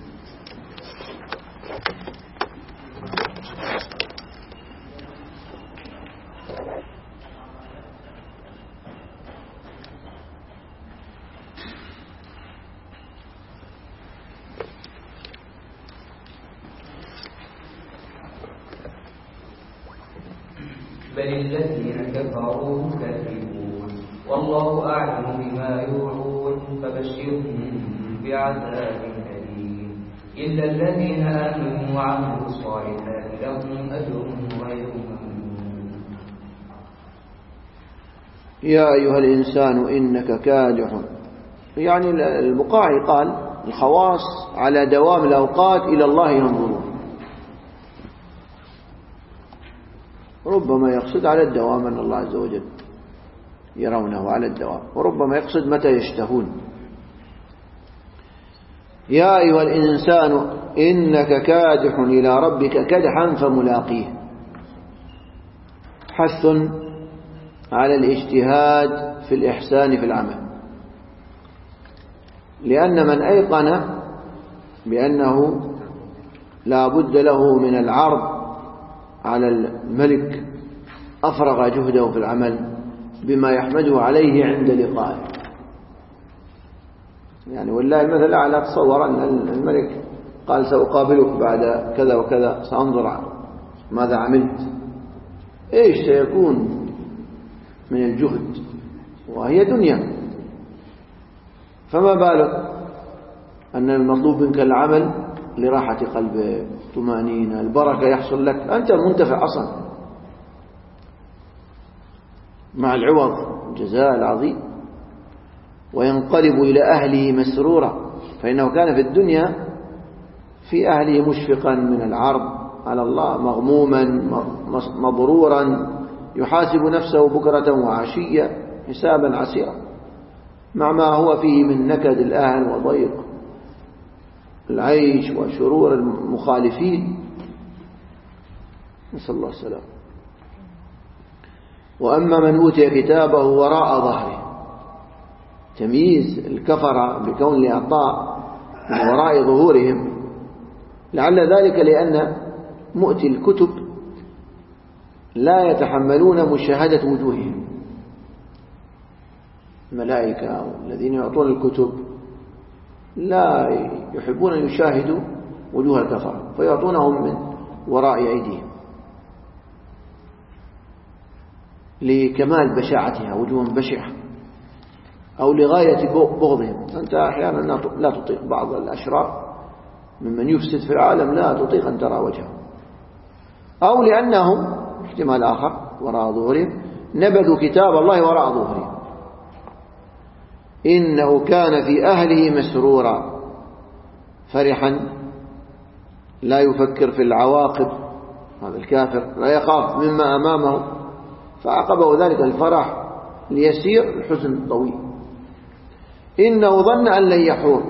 بل الذين كفروا يكذبون والله أعلم بما يوعون فبشرهم بعذاب أليم إلا الذين آمنوا وعملوا الصالحات لهم أجر غير ممنون. يا أيها الإنسان إنك كادح، يعني البقاعي قال الخواص على دوام الأوقات إلى الله ينظرون، ربما يقصد على الدوام أن الله عز وجل يرونه على الدوام، وربما يقصد متى يشتهون. يا أيها الإنسان إنك كادح إلى ربك كدحا فملاقيه، حث على الاجتهاد في الإحسان في العمل، لأن من أيقن بأنه لا بد له من العرض على الملك أفرغ جهده في العمل بما يحمده عليه عند لقائه. يعني والله المثل الأعلى، تصور أن الملك قال سأقابلك بعد كذا وكذا، سأنظر ماذا عملت، إيش سيكون من الجهد، وهي دنيا، فما بالك أن المطلوب منك العمل لراحة قلبك، طمأنينة، البركة يحصل لك، أنت منتفع أصلا مع العوض الجزاء العظيم. وينقلب إلى أهله مسرورا، فإنه كان في الدنيا في أهله مشفقا من العرض على الله، مغموما مضرورا، يحاسب نفسه بكرة وعشية حسابا عسيرا مع ما هو فيه من نكد الأهل وضيق العيش وشرور المخالفين، نسأل الله السلام. وأما من أوتي كتابه وراء ظهره، تمييز الكفرة بكون الإعطاء من وراء ظهورهم، لعل ذلك لأن مؤتي الكتب لا يتحملون مشاهدة وجوههم. الملائكة الذين يعطون الكتب لا يحبون أن يشاهدوا وجوه الكفرة، فيعطونهم من وراء أيديهم لكمال بشاعتها، وجوه بشعة، أو لغاية بغضهم. أنت أحيانا لا تطيق بعض الأشرار ممن يفسد في العالم، لا تطيق أن ترى وجهه، أو لأنهم احتمال آخر وراء ظهورهم نبذوا كتاب الله وراء ظهورهم. إنه كان في أهله مسرورا، فرحا لا يفكر في العواقب، هذا الكافر لا يخاف مما أمامه، فعقبه ذلك الفرح ليسير الحزن الطويل. إنه ظن أن لن يحور،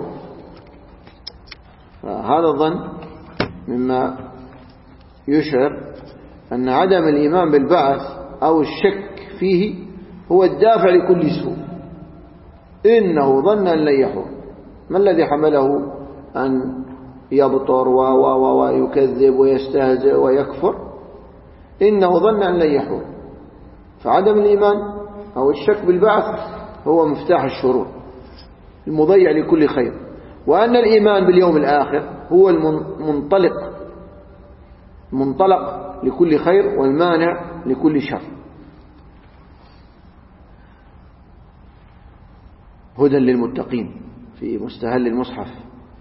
فهذا الظن مما يشعر أن عدم الإيمان بالبعث أو الشك فيه هو الدافع لكل سوء. إنه ظن أن لن يحور، ما الذي حمله أن يبطر ويكذب ويستهزئ ويكفر؟ إنه ظن أن لن يحور. فعدم الإيمان أو الشك بالبعث هو مفتاح الشرور المضيع لكل خير، وأن الإيمان باليوم الآخر هو المنطلق منطلق لكل خير والمانع لكل شر. هدى للمتقين في مستهل المصحف.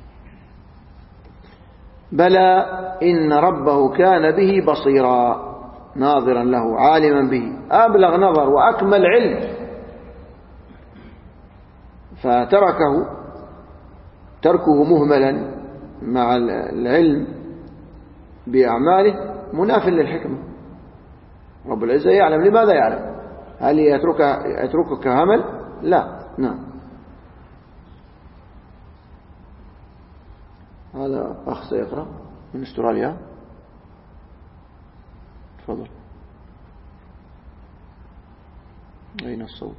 بلى إن ربه كان به بصيرا، ناظرا له عالما به، أبلغ نظر وأكمل علم، فتركه تركه مهملا مع العلم بأعماله مناف للحكمة. رب العزة يعلم، لماذا يعلم؟ هل يتركك, يتركك همل؟ لا. نعم. هذا أخ سيقرأ من استراليا، تفضل. أين الصوت؟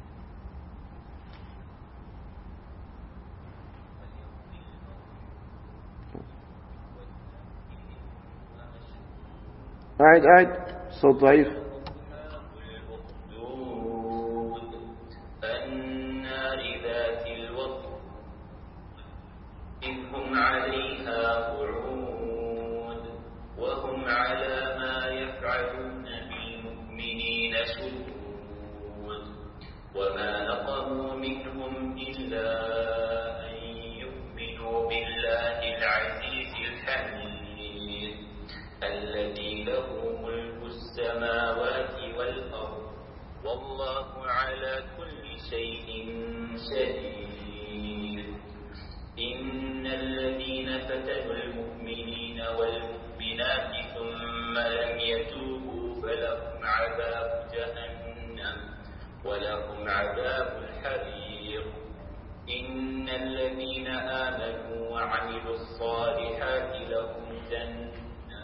أعد أعد صوت ضعيف. النار ذات الوقود إذ هم عليها قعود وهم على ما يفعلون بالمؤمنين شهود وما نقموا منهم إلا أن يؤمنوا بالله العزيز الحميد الذي له ملك السماوات والأرض والله على كل شيء شهيد. إن الذين فتنوا المؤمنين والمؤمنات ثم لم يتوبوا فلهم عذاب جهنم ولهم عذاب الحريق. إن الذين آمنوا وعملوا الصالحات لهم جنات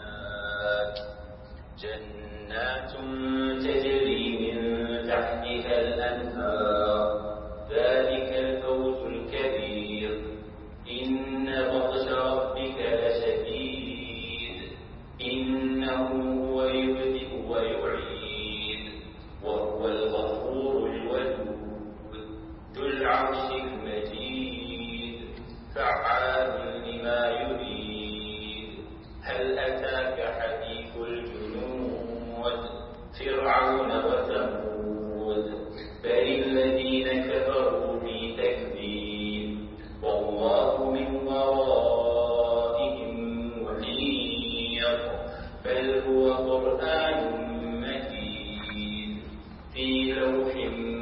جنات تجري من تحتها الأنهار ذلك الفوز الكبير. إن بطش ربك لشديد إنه هو يبدئ ويعيد وهو الغفور الودود ذو العرش المجيد فعال لما يريد. هل أتاك حديث الجنود فرعون وثمود بل الذين كفروا في تكذيب والله من ورائهم محيط بل هو قرآن مجيد في لوح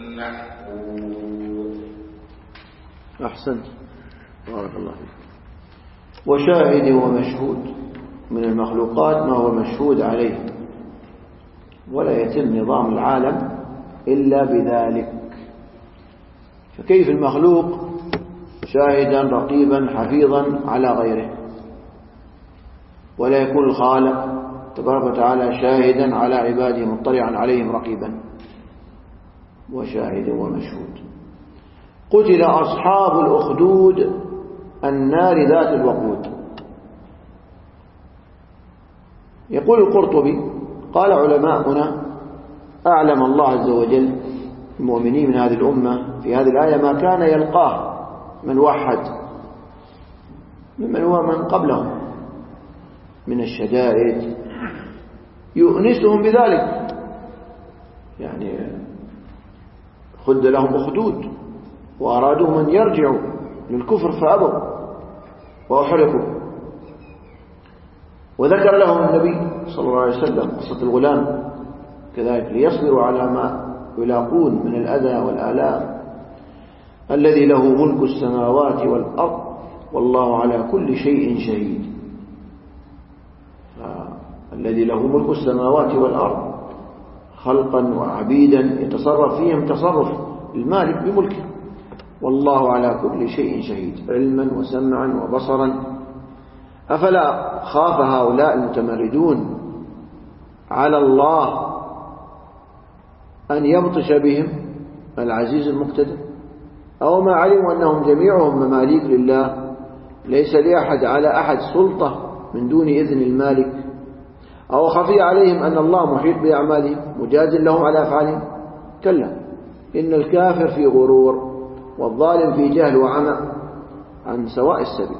محفوظ. أحسنت، بارك الله فيك. وشاهد ومشهود من المخلوقات ما هو مشهود عليه، ولا يتم نظام العالم إلا بذلك. فكيف المخلوق شاهدا رقيبا حفيظا على غيره، ولا يكون الخالق تبارك وتعالى شاهدا على عباده مطلعا عليهم رقيبا وشاهد ومشهود. قتل أصحاب الأخدود النار ذات الوقود. يقول القرطبي قال علماؤنا أعلم الله عز وجل المؤمنين من هذه الأمة في هذه الآية ما كان يلقاه من وحد ممن هو من قبلهم من الشدائد يؤنسهم بذلك، يعني خد لهم أخدود وأرادوا من يرجعوا للكفر فأبوا وأحرقوا. وذكر لهم النبي صلى الله عليه وسلم قصة الغلام كذلك ليصبروا على ما يلاقون من الأذى والآلام. الذي له ملك السماوات والأرض والله على كل شيء شهيد. الذي له ملك السماوات والأرض خلقا وعبيدا يتصرف فيهم تصرف المالك بملكه، والله على كل شيء شهيد علما وسمعا وبصرا. أفلا خاف هؤلاء المتمردون على الله أن يبطش بهم العزيز المقتدر؟ أو ما علموا أنهم جميعهم مماليك لله، ليس لأحد على أحد سلطة من دون إذن المالك؟ أو خفي عليهم أن الله محيط بأعمالهم مجاز لهم على أفعالهم؟ كلا، إن الكافر في غرور والظالم في جهل وعمى عن سواء السبيل.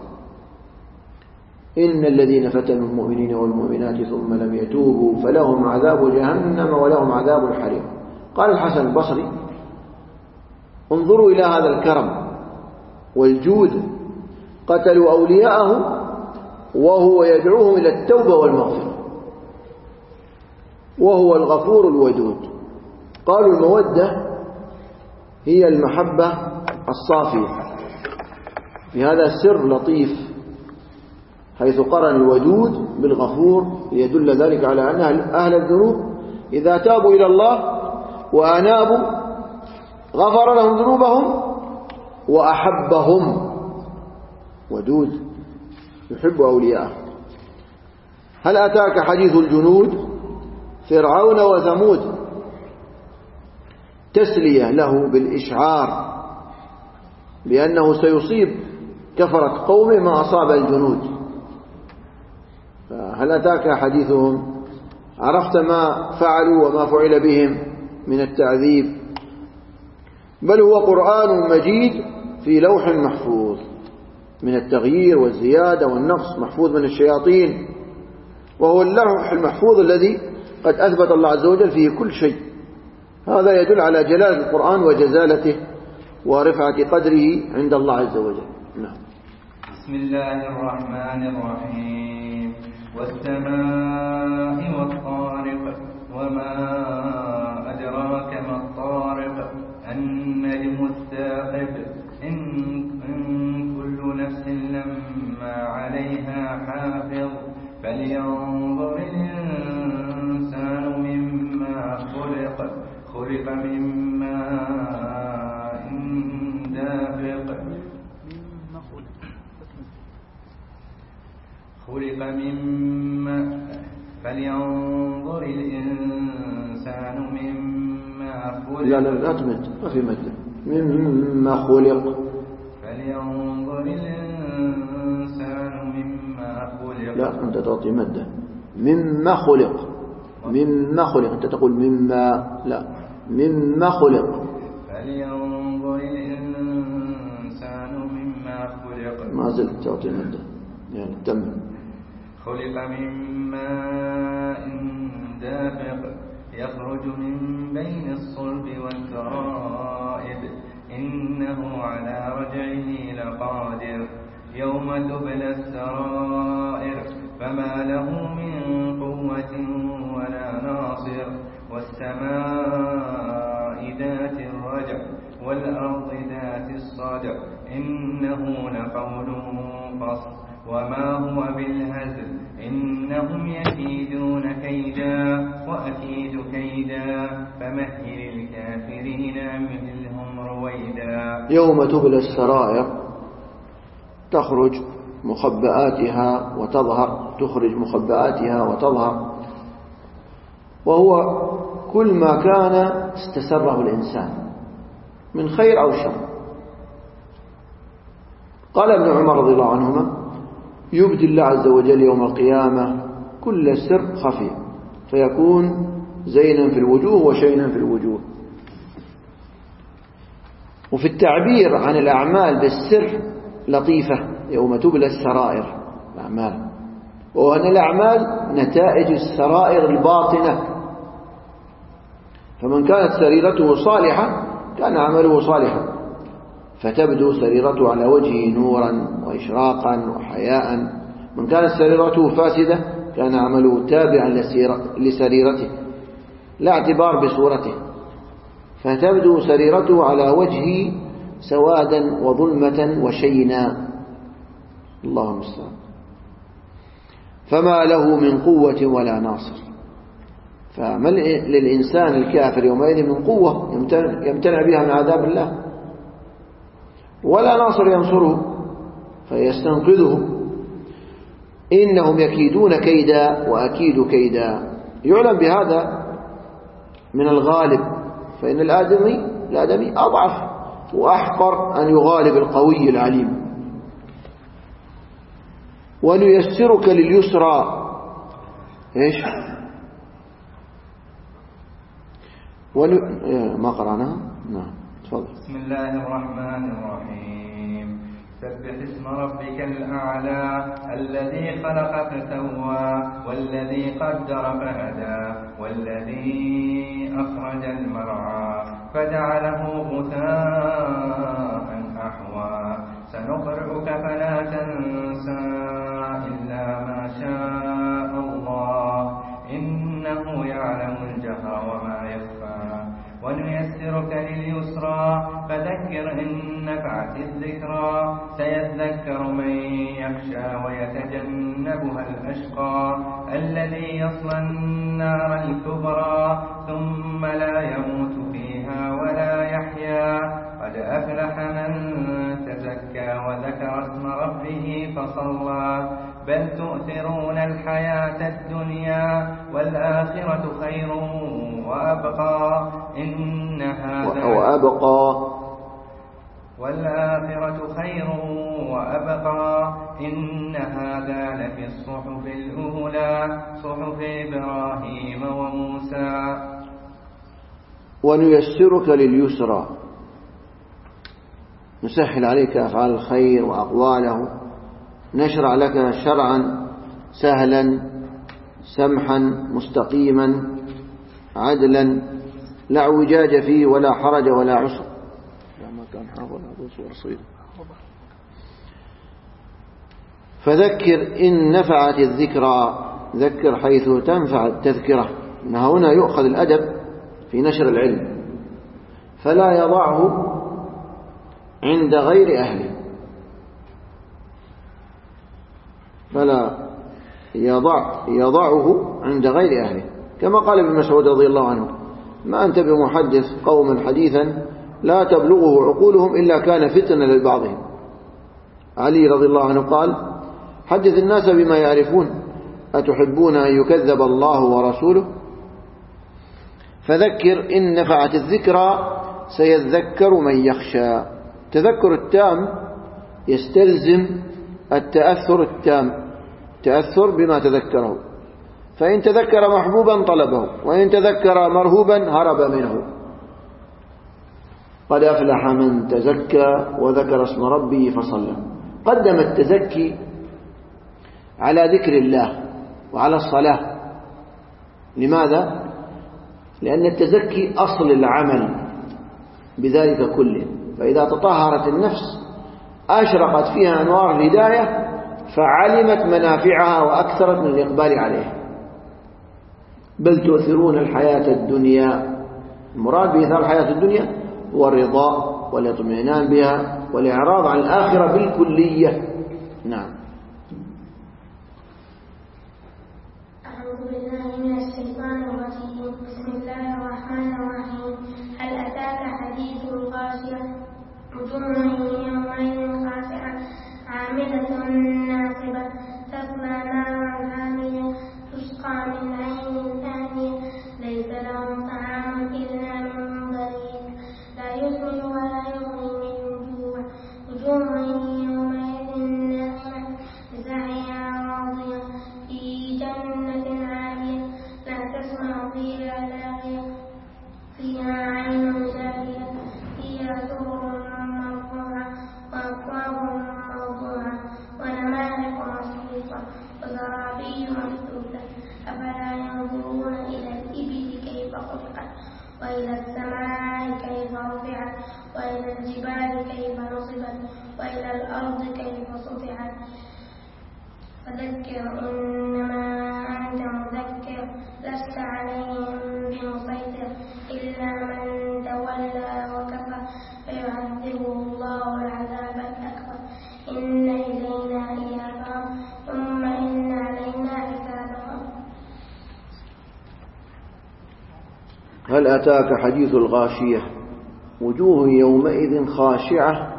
إن الذين فتنوا المؤمنين والمؤمنات ثم لم يتوبوا فلهم عذاب جهنم ولهم عذاب الحريق. قال الحسن البصري انظروا إلى هذا الكرم والجود، قتلوا أولياءه وهو يدعوهم إلى التوبة والمغفرة وهو الغفور الودود. قالوا المودة هي المحبة الصافية. في هذا السر لطيف حيث قرن الودود بالغفور ليدل ذلك على أن أهل الذنوب إذا تابوا إلى الله وأنابوا غفر لهم ذنوبهم وأحبهم. ودود يحب أولياءه. هل أتاك حديث الجنود فرعون وثمود؟ تسلية له بالإشعار بأنه سيصيب كفرة قومه ما أصاب الجنود. هل أتاك حديثهم؟ عرفت ما فعلوا وما فعل بهم من التعذيب. بل هو قرآن مجيد في لوح محفوظ من التغيير والزيادة والنقص، محفوظ من الشياطين، وهو اللوح المحفوظ الذي قد أثبت الله عز وجل فيه كل شيء. هذا يدل على جلال القرآن وجزالته ورفعة قدره عند الله عز وجل. نعم. بسم الله الرحمن الرحيم. والسماء والطارق وما أدراك ما الطارق النجم الثاقب إن, إن كل نفس لما عليها حافظ فلينظر الإنسان مما خلق خلق من ماء دافق خلق مما فلينظر الإنسان مما خلق. لا لا لا تمد، ما في مد. مما خلق. فلينظر الإنسان مما خلق. لا، أنت تعطي مدة. مما خلق. مما خلق، أنت تقول مما، لا، مما خلق. فلينظر الإنسان مما خلق. ما زلت تعطي مدة، يعني تم. خلق من ماء دافق يخرج من بين الصلب والترائب إنه على رجعه لقادر يوم تبلى السرائر فما له من قوة ولا ناصر والسماء ذات الرجع والأرض ذات الصدع إنه لقول فصل وما هو بالهزل إنهم يكيدون كيدا وأكيد كيدا فمهل الكافرين أمهلهم رويدا. يوم تبلى السرائر تخرج مخبئاتها وتظهر، تخرج مخبئاتها وتظهر، وهو كل ما كان استسره الإنسان من خير أو شر. قال ابن عمر رضي الله عنهما: يبدي الله عز وجل يوم القيامة كل سر خفي فيكون زينا في الوجوه وشينا في الوجوه. وفي التعبير عن الأعمال بالسر لطيفة: يوم تبلى السرائر، الأعمال، وأن الأعمال نتائج السرائر الباطنة، فمن كانت سريرته صالحة كان عمله صالحا فتبدو سريرته على وجهه نورا وإشراقا وحياء. من كانت سريرته فاسدة كان عمله تابعا لسريرته لا اعتبار بصورته، فتبدو سريرته على وجهه سوادا وظلمة وشينا، الله المستعان، فما له من قوة ولا ناصر. فما للإنسان الكافر يومئذ من قوة يمتنع بها من عذاب الله، ولا ناصر ينصره فيستنقذه. إنهم يكيدون كيدا وأكيد كيدا. يعلم بهذا من الغالب، فإن الآدمي الآدمي أضعف وأحقر أن يغالب القوي العليم. ونيسرك لليسرى. إيش؟ ون... ما قرأناها؟ نعم تفضل. بسم الله الرحمن الرحيم. سبح اسم ربك الأعلى الذي خلق فسوى والذي قدر فهدى والذي أخرج المرعى فجعله غثاء أحوى سنقرئك فلا تنسى إلا ما شاء الله إنه يعلم الجهر وما يخفى ونيسرك لليسرى فذكر إن نفعت الذكرى سيذكر من يخشى ويتجنبها الأشقى الذي يصلى النار الكبرى ثم لا يموت فيها ولا يحيا قد أفلح من تزكى وذكر اسم ربه فصلى بل تؤثرون الحياة الدنيا والآخرة خير وأبقى إن هذا وأبقى والآخرة خير وأبقى إن هذا لفي الصحف الأولى صحف إبراهيم وموسى. ونيسرك لليسرى، نسهل عليك أفعال الخير وأقواله، نشرع لك شرعا سهلا سمحا مستقيما عدلا لا اعوجاج فيه ولا حرج ولا عسر. ما كان حاضر رصيد. فذكر إن نفعت الذكرى، ذكر حيث تنفع التذكرة. هنا يؤخذ الأدب في نشر العلم، فلا يضعه عند غير أهله، فلا يضع يضعه عند غير أهله، كما قال ابن مسعود رضي الله عنه: ما أنت بمحدث قوما حديثا لا تبلغه عقولهم إلا كان فتنة لبعضهم. علي رضي الله عنه قال: حدث الناس بما يعرفون أتحبون أن يكذب الله ورسوله؟ فذكر إن نفعت الذكرى سيذكر من يخشى. تذكر التام يستلزم التأثر التام، تأثر بما تذكره، فإن تذكر محبوبا طلبه، وإن تذكر مرهوبا هرب منه. قد أفلح من تزكى وذكر اسم ربه فصلى. قدم التزكي على ذكر الله وعلى الصلاة. لماذا؟ لأن التزكي أصل العمل بذلك كله، فإذا تطهرت النفس أشرقت فيها أنوار الهداية فعلمت منافعها وأكثرت من الإقبال عليها. بل تؤثرون الحياة الدنيا، المراد بإثار الحياة الدنيا هو الرضا والاطمئنان بها والإعراض عن الآخرة بالكلية. نعم. أعوذ بالله من الشيطان الرجيم. بسم الله الرحمن الرحيم. هل أتاك حديث الغاشية؟ وجوه يومئذ خاشعة عاملة وإلى السماء كيف رفعت وإلى الجبال كيف نصبت وإلى الأرض كيف سطحت فذكر إنما أنت مذكر لست عليهم بمسيطر إلا من تولى وكفر فيعذبه الله العذاب الأكبر إن إلينا إيابهم ثم إن علينا حسابهم. هل أتاك حديث الغاشية وجوه يومئذ خاشعة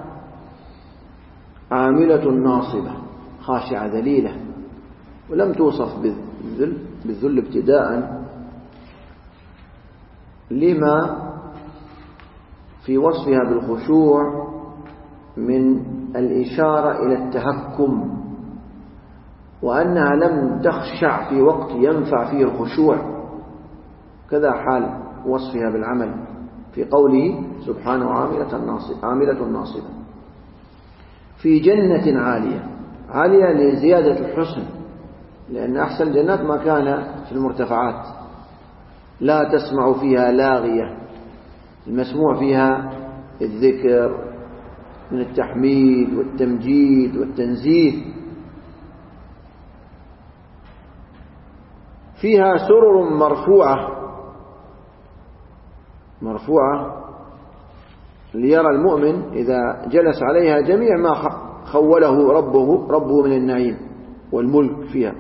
عاملة ناصبة. خاشعة ذليلة، ولم توصف بالذل, بالذل ابتداء لما في وصفها بالخشوع من الإشارة إلى التهكم، وأنها لم تخشع في وقت ينفع فيه الخشوع. كذا حال وصفها بالعمل في قوله سبحانه عاملة ناصبة في جنة عالية. عالية لزيادة الحسن، لأن أحسن الجنات ما كان في المرتفعات، لا تسمع فيها لاغية، المسموع فيها الذكر من التحميد والتمجيد والتنزيه. فيها سرر مرفوعة مرفوعة ليرى المؤمن إذا جلس عليها جميع ما خوله ربه ربه من النعيم والملك فيها.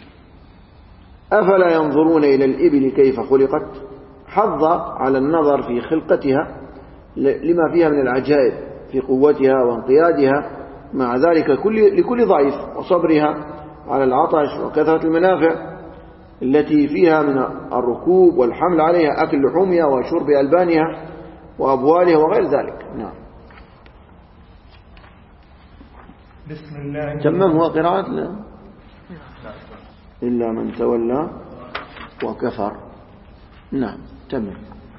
أفلا ينظرون إلى الإبل كيف خلقت. حظ على النظر في خلقتها لما فيها من العجائب في قوتها وانقيادها، مع ذلك كل لكل ضعيف، وصبرها على العطش وكثرة المنافع التي فيها من الركوب والحمل عليها، أكل لحومها وشرب ألبانها وأبوالها وغير ذلك. نعم. بسم الله. تممها قراءة لا إلا من تولى وكفر. نعم تمم.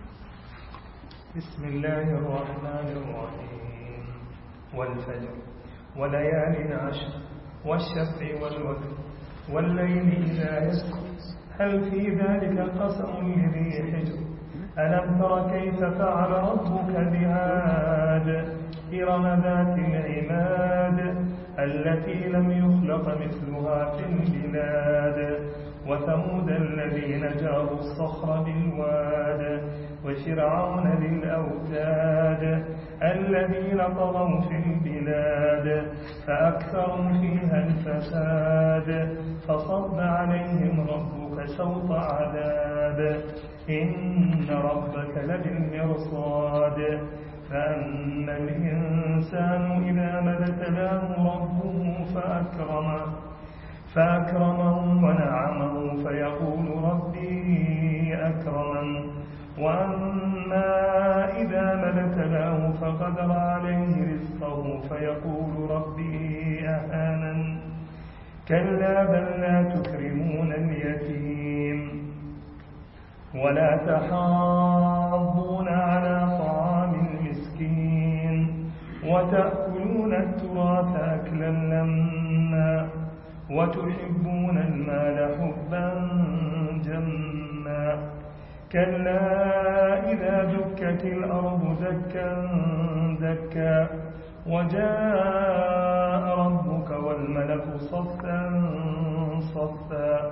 بسم الله الرحمن الرحيم. والفجر وليال عشر والشفع والوتر والليل إذا يسر هل في ذلك قسم لذي حجر ألم تر كيف فعل ربك بعاد إرم ذات العماد التي لم يخلق مثلها في البلاد وثمود الذين جابوا الصخر بالواد وفرعون ذي الأوتاد الذين طغوا في البلاد فأكثروا فيها الفساد فصب عليهم ربك سوط عذاب إن ربك لبالمرصاد فأما الإنسان إذا ما ابتلاه ربه فأكرمه فأكرمه ونعمه فيقول ربي أكرمن وأما إذا ما ابتلاه فقدر عليه رزقه فيقول ربي أهانن كلا بل لا تكرمون اليتيم ولا تحاضون على طعام المسكين وتأكلون التراث أكلا لما وتحبون المال حبا جما كلا إذا دكت الأرض دكا دكا وجاء ربك والملك صفا صفا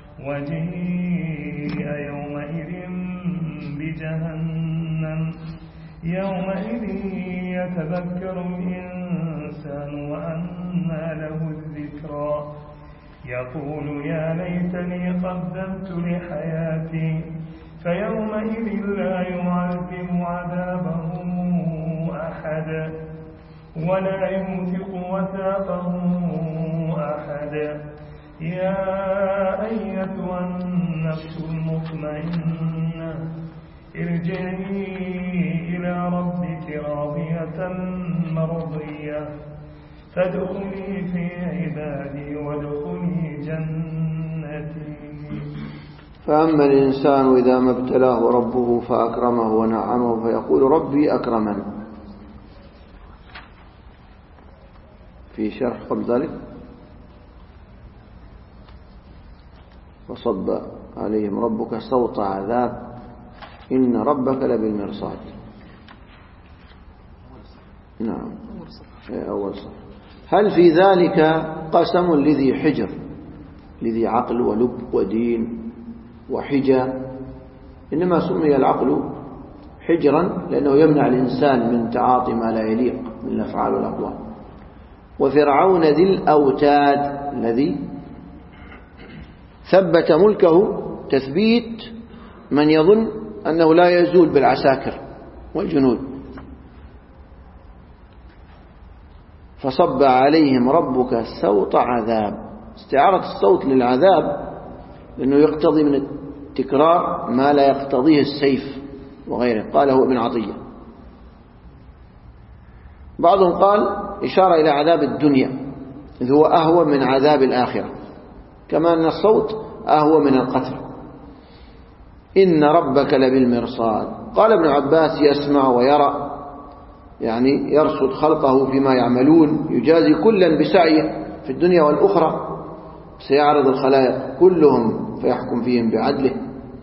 وجيء يومئذ بجهنم يومئذ يتذكر الإنسان وأنى له الذكرى يقول يا ليتني قدمت لحياتي فيومئذ لا يعذب عذابه أحد ولا يوثق وثاقه أحد يا أيتها النفس المطمئنة ارجعي إلى ربك راضية مرضية فادخلي في عبادي وادخلي جنتي. فأما الإنسان إذا ما ابتلاه ربه فأكرمه ونعمه فيقول ربي أكرمن. في شرح قبل ذلك فصب عليهم ربك صوت عذاب إن ربك لبالمرصاد. نعم أول صفحة. هل في ذلك قسم لذي حجر، لذي عقل ولب ودين وحجة؟ إنما سمي العقل حجرا لأنه يمنع الإنسان من تعاطي ما لا يليق من الأفعال والأقوال. وفرعون ذي الأوتاد الذي ثبت ملكه تثبيت من يظن أنه لا يزول بالعساكر والجنود. فصب عليهم ربك سوط عذاب، استعارة الصوت للعذاب لأنه يقتضي من التكرار ما لا يقتضيه السيف وغيره، قاله ابن عطية. بعضهم قال إشارة إلى عذاب الدنيا إذ هو أهوى من عذاب الآخرة، كما أن الصوت أهوى من القتل. إن ربك لبالمرصاد. قال ابن عباس يسمع ويرى، يعني يرصد خلقه فيما يعملون، يجازي كلا بسعيه في الدنيا والأخرى، سيعرض الخلائق كلهم فيحكم فيهم بعدله.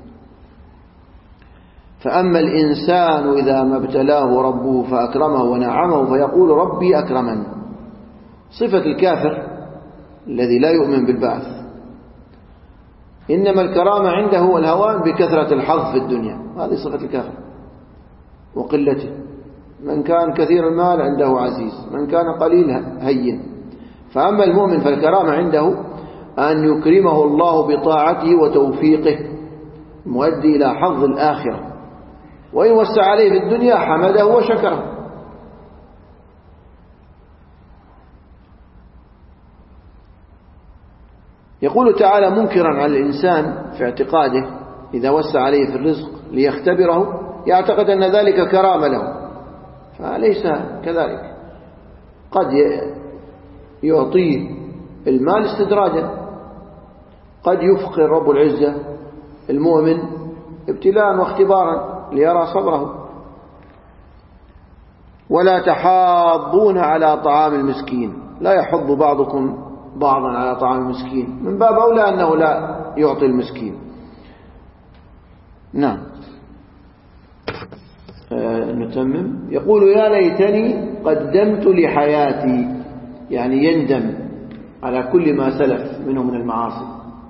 فأما الإنسان إذا ما ابتلاه ربه فأكرمه ونعمه فيقول ربي أكرمن، صفة الكافر الذي لا يؤمن بالبعث. إنما الكرامة عنده الهوان بكثرة الحظ في الدنيا، هذه صفة الكافر وقلته. من كان كثير المال عنده عزيز، من كان قليل هين. فأما المؤمن فالكرامة عنده أن يكرمه الله بطاعته وتوفيقه مؤدي إلى حظ الآخرة، وإن وسع عليه في الدنيا حمده وشكره. يقول تعالى منكرا على الإنسان في اعتقاده إذا وسع عليه في الرزق ليختبره يعتقد أن ذلك كرامة له، فليس كذلك. قد يعطيه المال استدراجا، قد يفقر رب العزة المؤمن ابتلاء واختبارا ليرى صبره. ولا تحاضون على طعام المسكين، لا يحض بعضكم بعضا على طعام المسكين، من باب أولى أنه لا يعطي المسكين. نعم آه نتمم. يقول يا ليتني قدمت لحياتي، يعني يندم على كل ما سلف منه من المعاصي،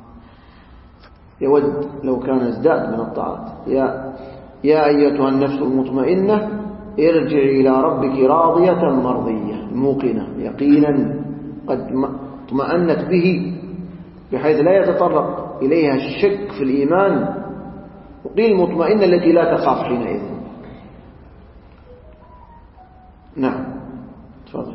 يود لو كان ازداد من الطاعات. يا, يا أيتها النفس المطمئنة ارجعي إلى ربك راضية مرضية موقنة يقينا قد اطمأنت به بحيث لا يتطرق إليها الشك في الإيمان، وقيل مطمئنة التي لا تخاف حينئذ. نعم تفضل.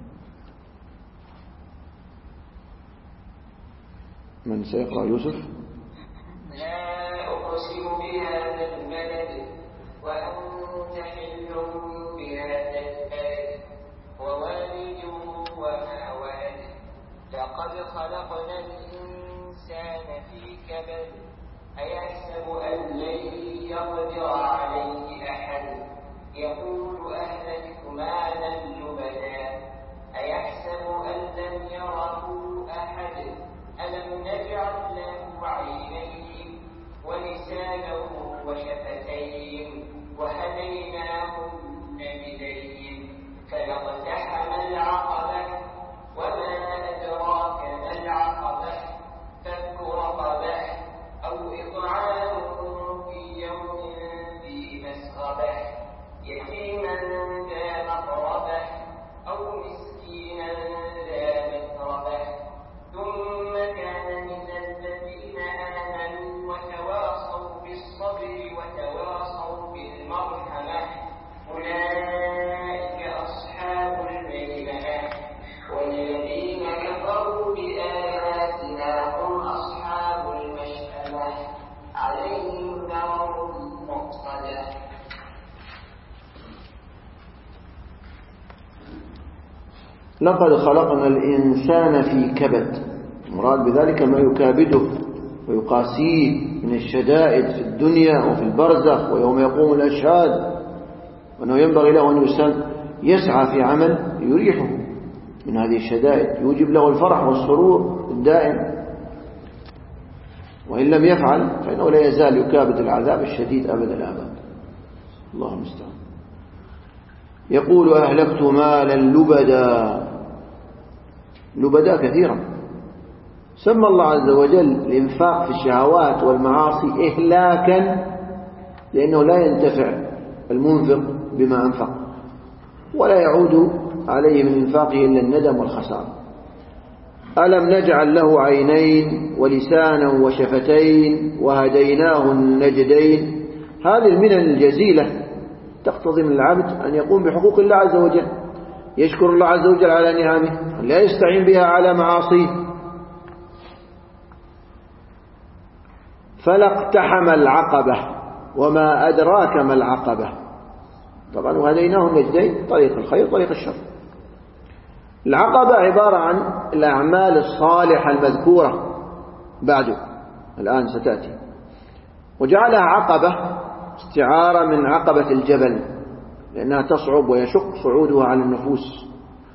من سيقرأ يوسف؟ لا أقسم بهذا البلد وأنت حل بهذا البلد ووالد وما ولد لقد خلقنا الإنسان في كبد أيحسب أن لن يقدر عليه أحد يقول أهلكت مالا لبدا أيحسب أن لم يره أحد ألم نجعل له عينين ولسانا وشفتين وهديناه النجدين فلاقتحم العقبة وما أدراك ما العقبة فك رقبة أو إطعام في يوم ذي مسغبة يتيما ذا مقربة أو مسكينا ذا متربة ثم كان من الذين آمنوا وتواصوا بالصبر وتواصوا بالمرحمة أولئك أصحاب الميمنة والذين كفروا بآياتنا هم أصحاب المشأمة عليهم نار مؤصدة. لقد خلقنا الإنسان في كبد، مراد بذلك ما يكابده ويقاسيه من الشدائد في الدنيا وفي البرزخ ويوم يقوم الأشهاد، وأنه ينبغي له أن يسعى في عمل يريحه من هذه الشدائد يوجب له الفرح والسرور الدائم. وإن لم يفعل فإنه لا يزال يكابد العذاب الشديد أبد الآباد. الله المستعان. يقول أهلكت مالا لبدا. لبدا كثيرا. سمى الله عز وجل الإنفاق في الشهوات والمعاصي إهلاكا لأنه لا ينتفع المنفق بما أنفق ولا يعود عليه من إنفاقه إلا الندم والخسارة. ألم نجعل له عينين ولسانا وشفتين وهديناه النجدين. هذه المنن الجزيلة تقتضي من العبد أن يقوم بحقوق الله عز وجل، يشكر الله عز وجل على نعمه، لا يستعين بها على معاصيه. فلاقتحم العقبة وما أدراك ما العقبة. طبعا وهديناه النجدين، طريق الخير طريق الشر. العقبة عبارة عن الأعمال الصالحة المذكورة بعده الآن ستأتي، وجعلها عقبة استعارة من عقبة الجبل لأنها تصعب ويشق صعودها على النفوس.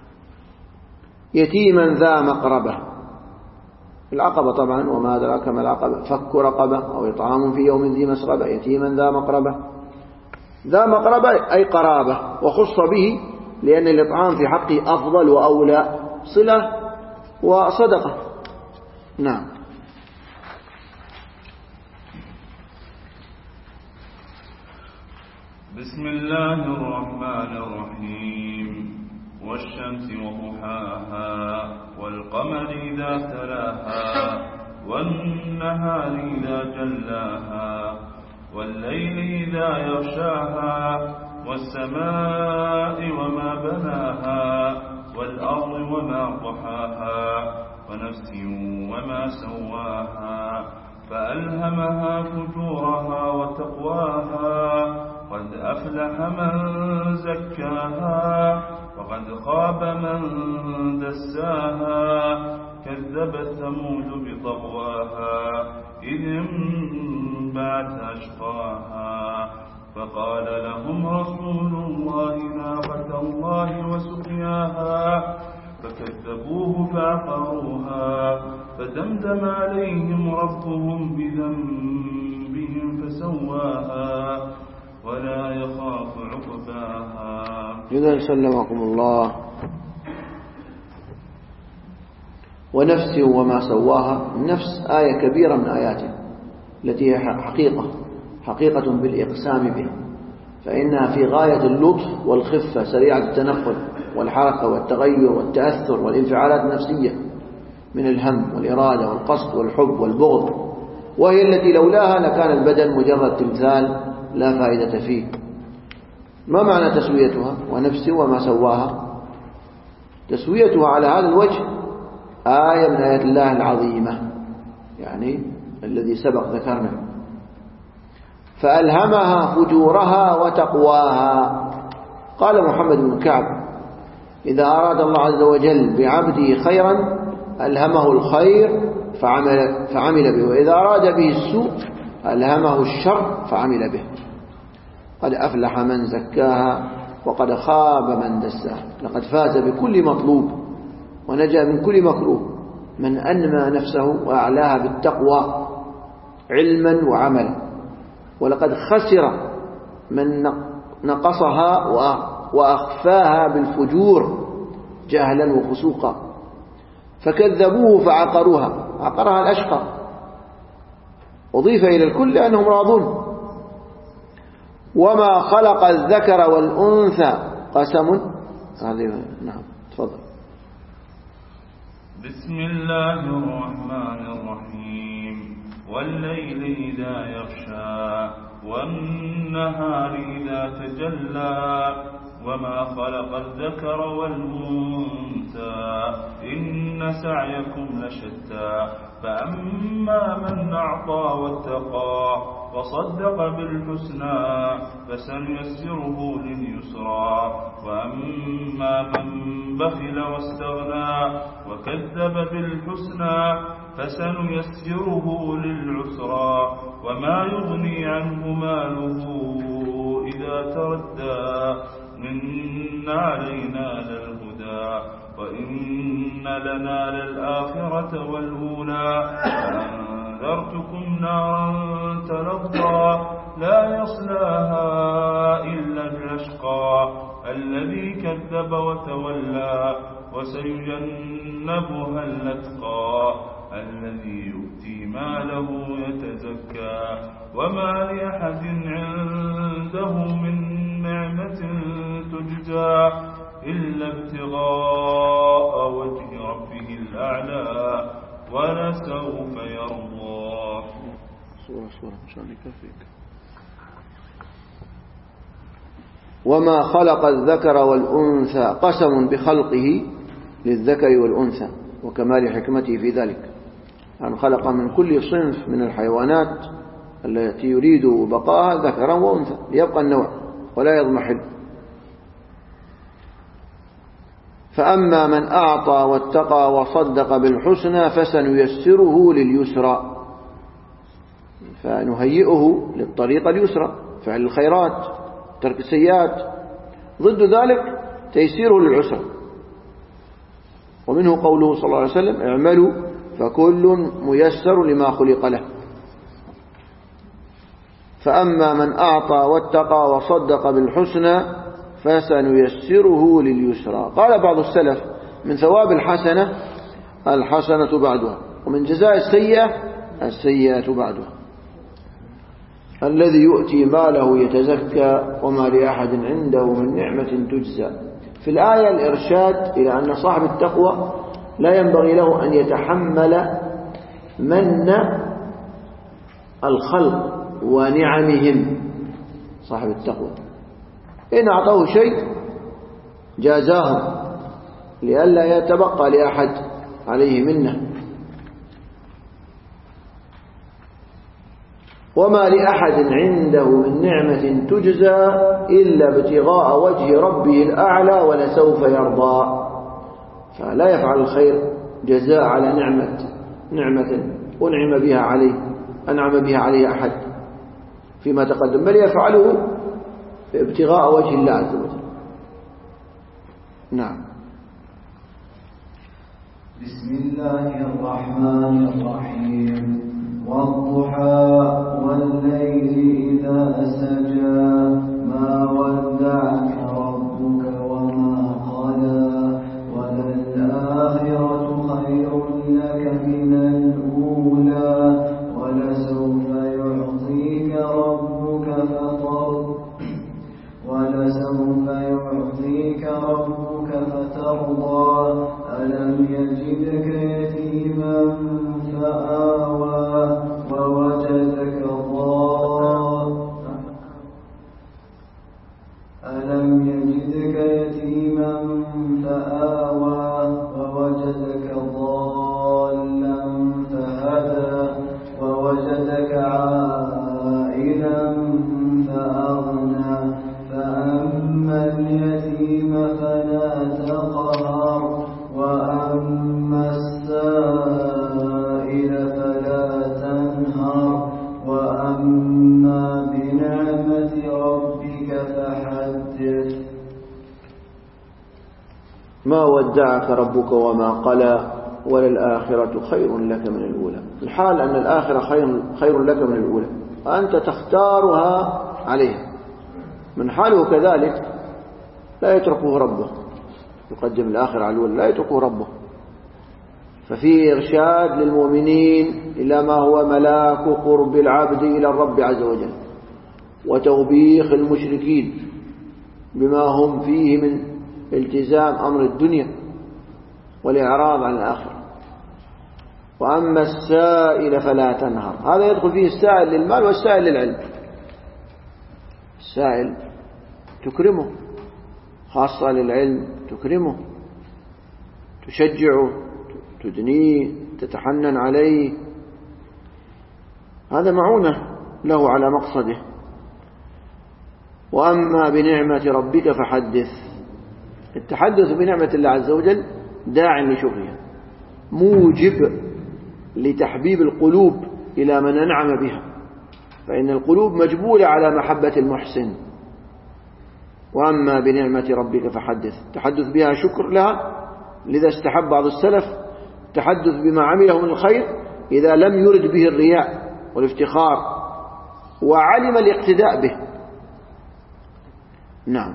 يتيما ذا مقربة. العقبة طبعا وما أدراك ما العقبة، فك رقبة أو إطعام في يوم ذي مسغبة. يتيما ذا مقربة. ذا مقربة أي قرابة، وخص به لأن الإطعام في حقه أفضل وأولى، صلة وصدقة. نعم. بسم الله الرحمن الرحيم. والشمس وضحاها والقمر إذا تلاها والنهار إذا جلاها والليل إذا يغشاها والسماء وما بناها والأرض وما طحاها ونفس وما سواها فألهمها فجورها وتقواها قد أفلح من زكاها وقد خاب من دساها كذبت ثمود بطغواها إذ انبعث أشقاها فقال لهم رسول الله ناقة الله وسقياها فكذبوه فعقروها فدمدم عليهم ربهم بذنبهم فسواها ولا يخاف عقباها. إذا سلمكم الله. ونفس وما سواها. النفس آية كبيرة من آياته التي هي حقيقة حقيقة بالإقسام بها، فإنها في غاية اللطف والخفة، سريعة التنقل والحركة والتغير والتأثر والانفعالات النفسية من الهم والإرادة والقصد والحب والبغض، وهي التي لولاها لكان البدن مجرد تمثال لا فائدة فيه. ما معنى تسويتها؟ ونفس وما سواها. تسويتها على هذا الوجه آية من آيات الله العظيمة، يعني الذي سبق ذكرنا. فألهمها فجورها وتقواها. قال محمد بن كعب: إذا أراد الله عز وجل بعبده خيرا ألهمه الخير فعمل, فعمل به، وإذا أراد به السوء ألهمه الشر فعمل به. قد أفلح من زكاها وقد خاب من دساها. لقد فاز بكل مطلوب ونجا من كل مكروه من أنمى نفسه وأعلاها بالتقوى علما وعملا، ولقد خسر من نقصها وأخفاها بالفجور جهلا وفسوقا. فكذبوه فعقروها. عقرها الأشقى، أضيف إلى الكل لأنهم راضون. وما خلق الذكر والأنثى قسم. هذه نعم تفضل. بسم الله الرحمن الرحيم. والليل إذا يغشى والنهار إذا تجلى وما خلق الذكر والأنثى إن سعيكم لشتى فأما من أعطى واتقى وصدق بالحسنى فسنيسره لليسرى وأما من بخل واستغنى وكذب بالحسنى فسنيسره للعسرى وما يغني عنه ماله إذا تردى إن علينا للهدى وإن لنا للآخرة والأولى فأنذرتكم نارا تلظى لا يصلاها إلا الأشقى الذي كذب وتولى وسيجنبها الأتقى الذي يؤتي ماله يتزكى وما لأحد عنده من نعمة تجزى إلا ابتغاء وجه ربه الأعلى ولسوف يرضى. سورة سورة مشان يكفيك. وما خلق الذكر والأنثى قسم بخلقه للذكر والأنثى وكمال حكمته في ذلك، أن خلق من كل صنف من الحيوانات التي يريد بقاها ذكرا وأنثى ليبقى النوع ولا يضمحل. فأما من أعطى واتقى وصدق بالحسنى فسنيسره لليسرى، فنهيئه للطريق اليسرى، فعل الخيرات ترك السيئات. ضد ذلك تيسيره للعسرى، ومنه قوله صلى الله عليه وسلم اعملوا فكل ميسر لما خلق له. فأما من أعطى واتقى وصدق بالحسنى فسنيسره لليسرى. قال بعض السلف من ثواب الحسنة الحسنة بعدها، ومن جزاء السيئة السيئة بعدها. الذي يؤتي ماله يتزكى وما لأحد عنده من نعمة تجزى. في الآية الإرشاد إلى أن صاحب التقوى لا ينبغي له أن يتحمل من الخلق ونعمهم. صاحب التقوى إن أعطوه شيء جازاهم لئلا يتبقى لأحد عليه منه. وما لأحد عنده من نعمة تجزى إلا ابتغاء وجه ربه الأعلى ولسوف يرضى. فلا يفعل الخير جزاء على نعمة نعمة أنعم بها عليه أنعم بها عليه أحد فيما تقدم، بل يفعله ابتغاء وجه الله عز وجل. نعم. بسم الله الرحمن الرحيم. والضحى والليل إذا سجى ما ودعك ربك وما قلى وللآخرة خير لك من الأولى ولسوف يعطيك ربك فترضى ولسوف يعطيك ربك فترضى ألم يجدك يتيما فآوى ووجدك ضالا ألم يجدك يتيما فآوى ووجدك ضالا فهدى ووجدك عائلا فأغنى فأما اليتيم فلا تقهر وأما السائل فلا تنهر وأما بنعمة ربك فحدث. ما ودعك ربك وما قلى وللآخرة خير لك من الأولى. الحال أن الآخرة خير, خير لك من الأولى وأنت تختارها عليها. من حاله كذلك لا يتركه ربه، يقدم الآخرة على الأولى، لا يتركه ربه. ففيه إرشاد للمؤمنين إلى ما هو ملاك قرب العبد إلى الرب عز وجل، وتوبيخ المشركين بما هم فيه من التزام أمر الدنيا والإعراض عن الآخرة. وأما السائل فلا تنهر، هذا يدخل فيه السائل للمال والسائل للعلم. السائل تكرمه، خاصة للعلم تكرمه، تشجعه، تدنيه، تتحنن عليه، هذا معونة له على مقصده. وأما بنعمة ربك فحدث. التحدث بنعمة الله عز وجل داع لشكرها، موجب لتحبيب القلوب إلى من أنعم بها، فإن القلوب مجبولة على محبة المحسن. وأما بنعمة ربك فحدث، تحدث بها شكر لها. لذا استحب بعض السلف التحدث بما عمله من الخير إذا لم يرد به الرياء والافتخار وعلم الاقتداء به. نعم.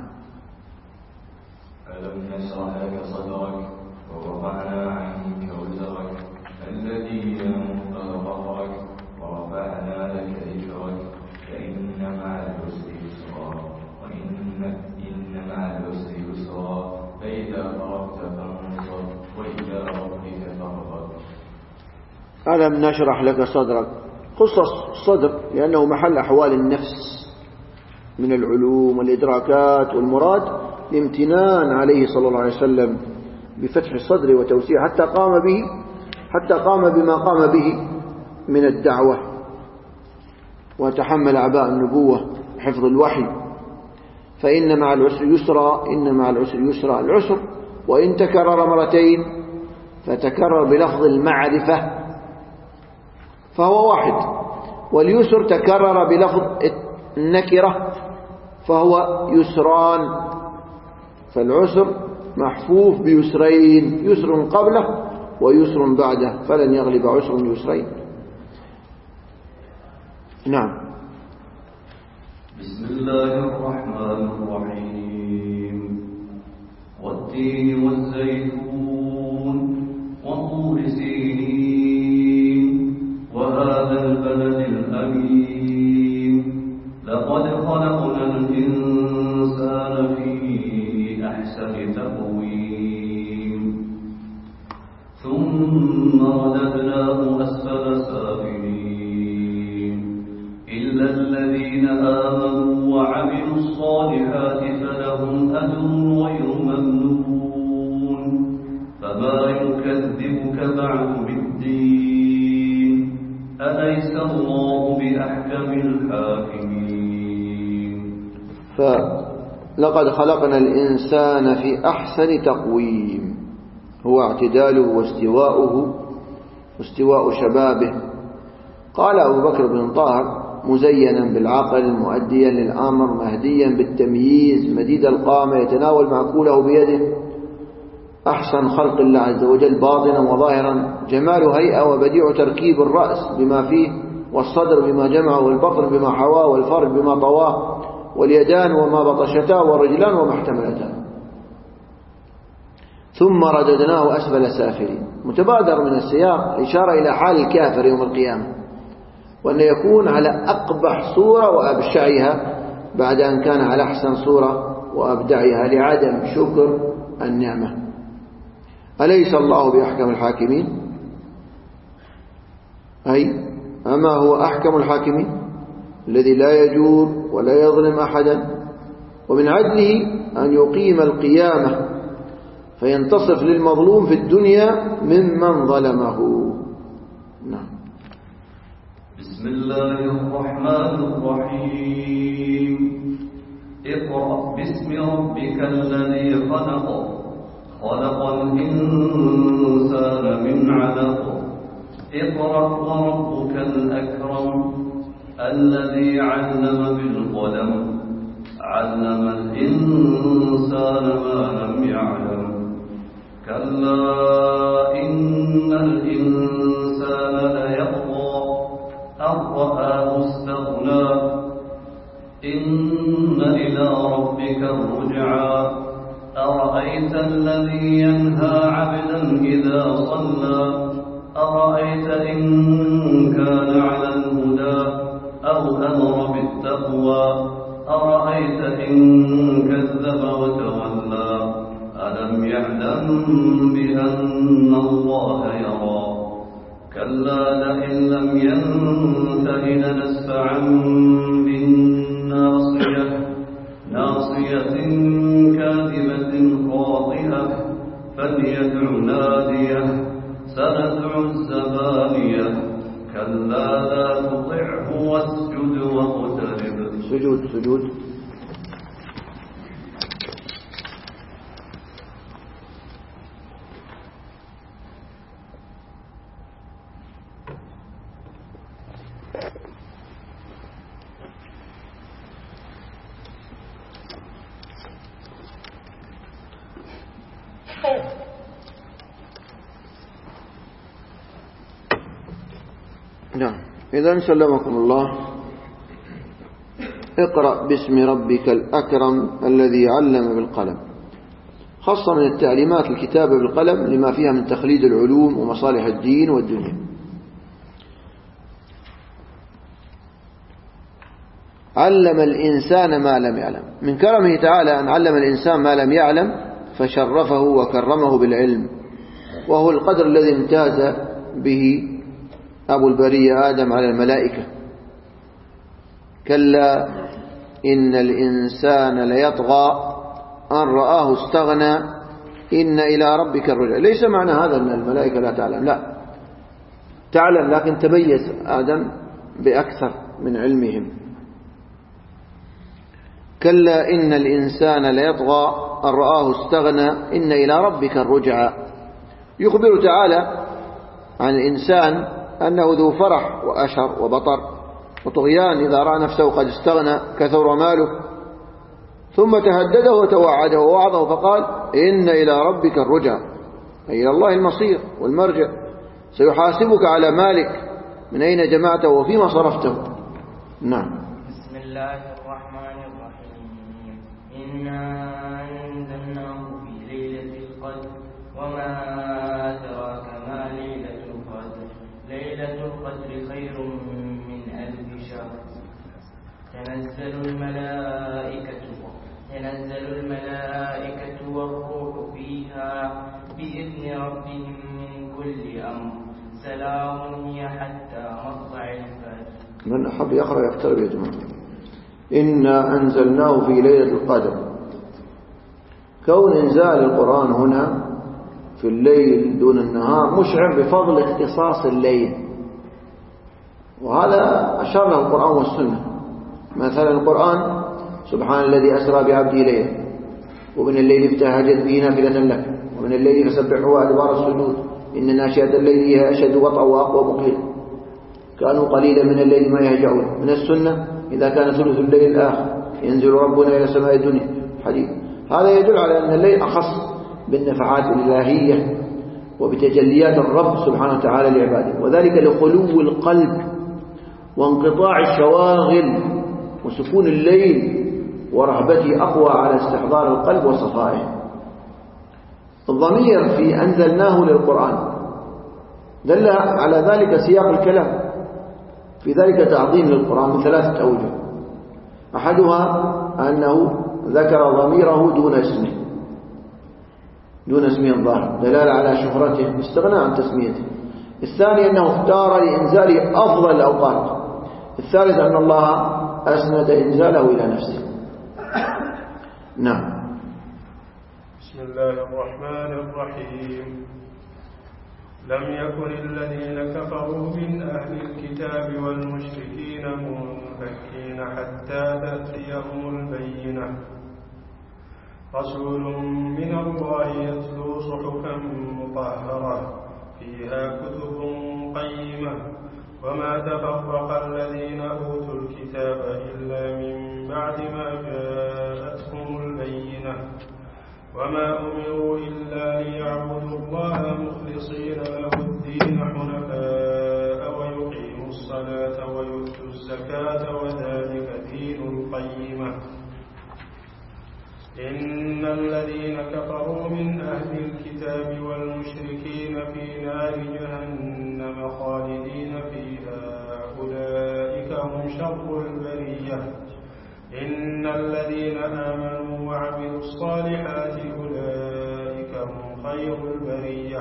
ألم نشرح لك صدرك ووضعنا عنك وزرك الذي ينقض ظهرك ورفعنا لك ذكرك فإن مع العسر يسرا وإن إن مع العسر يسرا فإذا فرغت فانصب وإلى ربك فارغب. ألم نشرح لك صدرك، خصص الصدر لأنه محل أحوال النفس من العلوم والإدراكات، والمراد الامتنان عليه صلى الله عليه وسلم بفتح الصدر وتوسيع حتى قام به حتى قام بما قام به من الدعوة وتحمل أعباء النبوة حفظ الوحي. فإن مع العسر يسرا، إن مع العسر يسرا. العسر وإن تكرر مرتين فتكرر بلفظ المعرفة فهو واحد، واليسر تكرر بلفظ النكرة فهو يسران. فالعسر محفوف بيسرين، يسر قبله ويسر بعده، فلن يغلب عسر يسرين. نعم. بسم الله الرحمن الرحيم. والتين والزيتون وطور سينين وهذا البلد الأمين لقد خلقنا الإنسان في أحسن تقويم ثم رددناه أسفل سافلين إلا الذين آمنوا وعملوا الصالحات فلهم أجر غير ممنون فما يكذبك بعد بالدين أليس الله بأحكم الحاكمين. فلقد خلقنا الإنسان في أحسن تقويم، هو اعتداله واستواؤه واستواء شبابه. قال أبو بكر بن طاهر: مزينا بالعقل مؤديا للأمر مهديا بالتمييز مديد القامة يتناول معقوله بيده، أحسن خلق الله عز وجل باطنا وظاهرا، جمال هيئة وبديع تركيب الرأس بما فيه والصدر بما جمعه والبطن بما حواه والفرج بما طواه واليدان وما بطشتا والرجلان وما احتملتا. ثم رددناه أسفل سافلين. متبادر من السياق إشارة إلى حال الكافر يوم القيامة، وأن يكون على أقبح صورة وأبشعها بعد أن كان على أحسن صورة وأبدعها لعدم شكر النعمة. أليس الله بأحكم الحاكمين؟ أي أما هو أحكم الحاكمين الذي لا يجور ولا يظلم أحدا، ومن عدله أن يقيم القيامة فينتصف للمظلوم في الدنيا ممن ظلمه. نعم. بسم الله الرحمن الرحيم. اقرأ باسم ربك الذي خلق خلق الإنسان من علق اقرأ وربك الأكرم الذي علم بالقلم علم الإنسان ما لم يعلم كلا إن الإنسان ليطغى أن رآه استغنى إن إلى ربك الرجعى أرأيت الذي ينهى عبدا إذا صلى أرأيت إن كان على الهدى أو أمر بالتقوى أرأيت إن كذب وتولى ألم يعلم بأن الله يرى كلا لئن لم ينته لنسفعا بالناصية ناصية كاذبة خاطئة فليدع ناديه سندع الزبانية كلا لا تطعه واسجد واقترب. سجود سجود. نعم. إذن سلمكم الله. اقرأ باسم ربك الأكرم الذي علم بالقلم. خاصة من التعليمات الكتابة بالقلم لما فيها من تخليد العلوم ومصالح الدين والدنيا. علم الإنسان ما لم يعلم. من كرمه تعالى أن علم الإنسان ما لم يعلم فشرفه وكرمه بالعلم، وهو القدر الذي امتاز به أبو البرية آدم على الملائكة. كلا إن الإنسان ليطغى أن رآه استغنى إن إلى ربك الرجع. ليس معنى هذا أن الملائكة لا تعلم، لا، تعلم، لكن تميز آدم بأكثر من علمهم. كلا إن الإنسان ليطغى أن رآه استغنى إن إلى ربك الرجع. يخبر تعالى عن الإنسان أنه ذو فرح وأشر وبطر وطغيان إذا رأى نفسه قد استغنى كثر ماله، ثم تهدده وتوعده ووعظه فقال إن إلى ربك الرجع، أي إلى الله المصير والمرجع، سيحاسبك على مالك من أين جمعته وفيما صرفته. نعم. بسم الله الرحمن الرحيم. إنا أنزلناه في ليلة القدر وما أدراك ما ليلة القدر ليلة القدر خير من ألف شهر. تنزل الملائكة تنزل الملائكة والروح فيها بإذن ربهم من كل أمر سلام هي حتى مطلع الفجر. من أحب يقرأ يقترب يا جماعة. إنا أنزلناه في ليلة القدر. كون إنزال القرآن هنا في الليل دون النهار مشعر بفضل اختصاص الليل، وهذا أشار له القرآن والسنة. مثلا القرآن سبحان الذي أسرى بعبده ليلا ومن الليل فتهجد به نافلة لك ومن الليل فسبحه وأدبار السجود إن ناشئة الليل هي أشد وطئا وأقوى مقيلا كانوا قليلا من الليل ما يهجعون. من السنة إذا كان ثلث الليل الآخر ينزل ربنا إلى سماء الدنيا حديث. هذا يدل على أن الليل أخص بالنفعات الإلهية وبتجليات الرب سبحانه وتعالى لعباده، وذلك لخلو القلب وانقطاع الشواغل وسكون الليل ورهبته أقوى على استحضار القلب وصفائه. الضمير في أنزلناه للقرآن دل على ذلك سياق الكلام، في ذلك تعظيم للقرآن من ثلاثة أوجه. أحدها أنه ذكر ضميره دون اسمه دون اسمه الظاهر دلالة على شهرته استغنى عن تسميته. الثاني أنه اختار لإنزاله أفضل الأوقات. الثالث أن الله أسند إنزاله إلى نفسه. نعم. بسم الله الرحمن الرحيم. لم يكن الذين كفروا من أهل الكتاب والمشركين منفكين حتى تأتيهم البينة رسول من الله يتلو صحفا مطهرة فيها كتب قيمة وما تفرق الذين أوتوا الكتاب إلا من بعد ما جاءتهم البينة وما أمروا إلا ليعبدوا الله مخلصين له الدين حنفاء ويقيموا الصلاة ويؤتوا الزكاة وذلك دين القيمة. إن الذين كفروا من أهل الكتاب والمشركين في نار جهنم خالدين فيها أولئك هم شر البرية. إن الذين آمنوا وعملوا الصالحات أولئك هم خير البرية.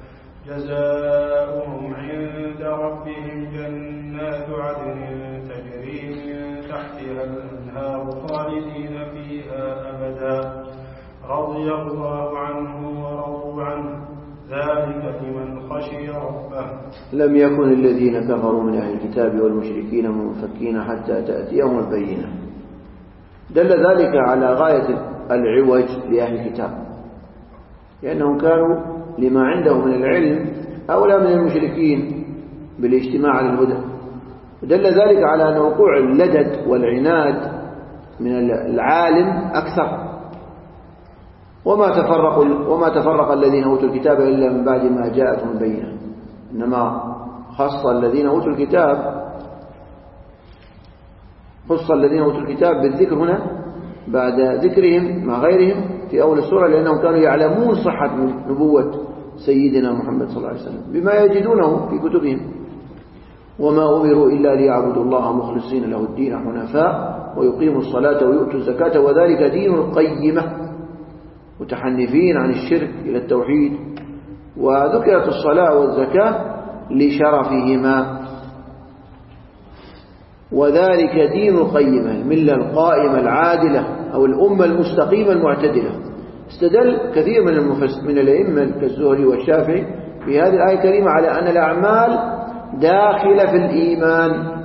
جزاؤهم عند ربهم جنات عدن تجري من تحتها الأنهار خالدين فيها أبدا رضي الله عنهم ورضوا عنه ذلك لمن خشي ربه. لم يكن الذين كفروا من أهل الكتاب والمشركين منفكين حتى تأتيهم البينة. دل ذلك على غاية العوج لأهل الكتاب، لأنهم كانوا لما عندهم من العلم أولى من المشركين بالاجتماع على الهدى. ودل ذلك على أن وقوع اللدد والعناد من العالم أكثر. وما تفرق وما تفرق الذين أوتوا الكتاب إلا من بعد ما جاءتهم البينة، إنما خص الذين أوتوا الكتاب خص الذين أوتوا الكتاب بالذكر هنا بعد ذكرهم مع غيرهم في أول السورة، لأنهم كانوا يعلمون صحة نبوة سيدنا محمد صلى الله عليه وسلم بما يجدونه في كتبهم. وما أمروا إلا ليعبدوا الله مخلصين له الدين حنفاء ويقيموا الصلاة ويؤتوا الزكاة وذلك دين القيمة، متحنفين عن الشرك إلى التوحيد. وذكرت الصلاة والزكاة لشرفهما، وذلك دين القيمة، الملة القائمة العادلة أو الأمة المستقيمة المعتدلة. استدل كثير من المفس من الأئمة كالزهري والشافعي في هذه الآية الكريمة على أن الأعمال داخلة في الإيمان.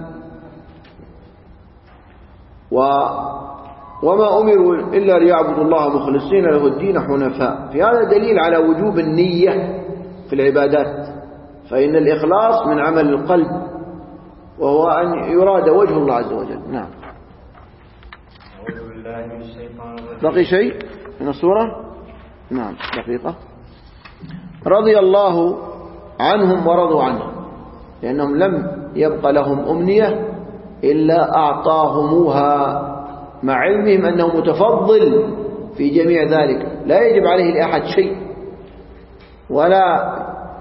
و وما أمروا إلا ليعبدوا الله مخلصين له الدين حنفاء. في هذا دليل على وجوب النية في العبادات، فإن الإخلاص من عمل القلب وهو أن يراد وجه الله عز وجل. نعم. بقي شيء من السورة؟ نعم دقيقة. رضي الله عنهم ورضوا عنه، لأنهم لم يبقى لهم أمنية إلا أعطاهموها، مع علمهم أنه متفضل في جميع ذلك، لا يجب عليه لأحد شيء، ولا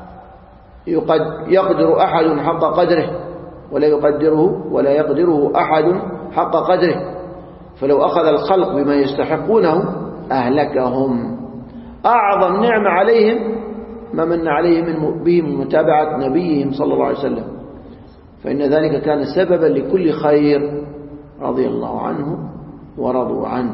يقدر أحد حق قدره، ولا يقدره ولا يقدره أحد حق قدره. فلو أخذ الخلق بما يستحقونه أهلكهم. أعظم نعمة عليهم ما من عليهم من بهم متابعة نبيهم صلى الله عليه وسلم، فإن ذلك كان سببا لكل خير. رضي الله عنه ورضوا عنه.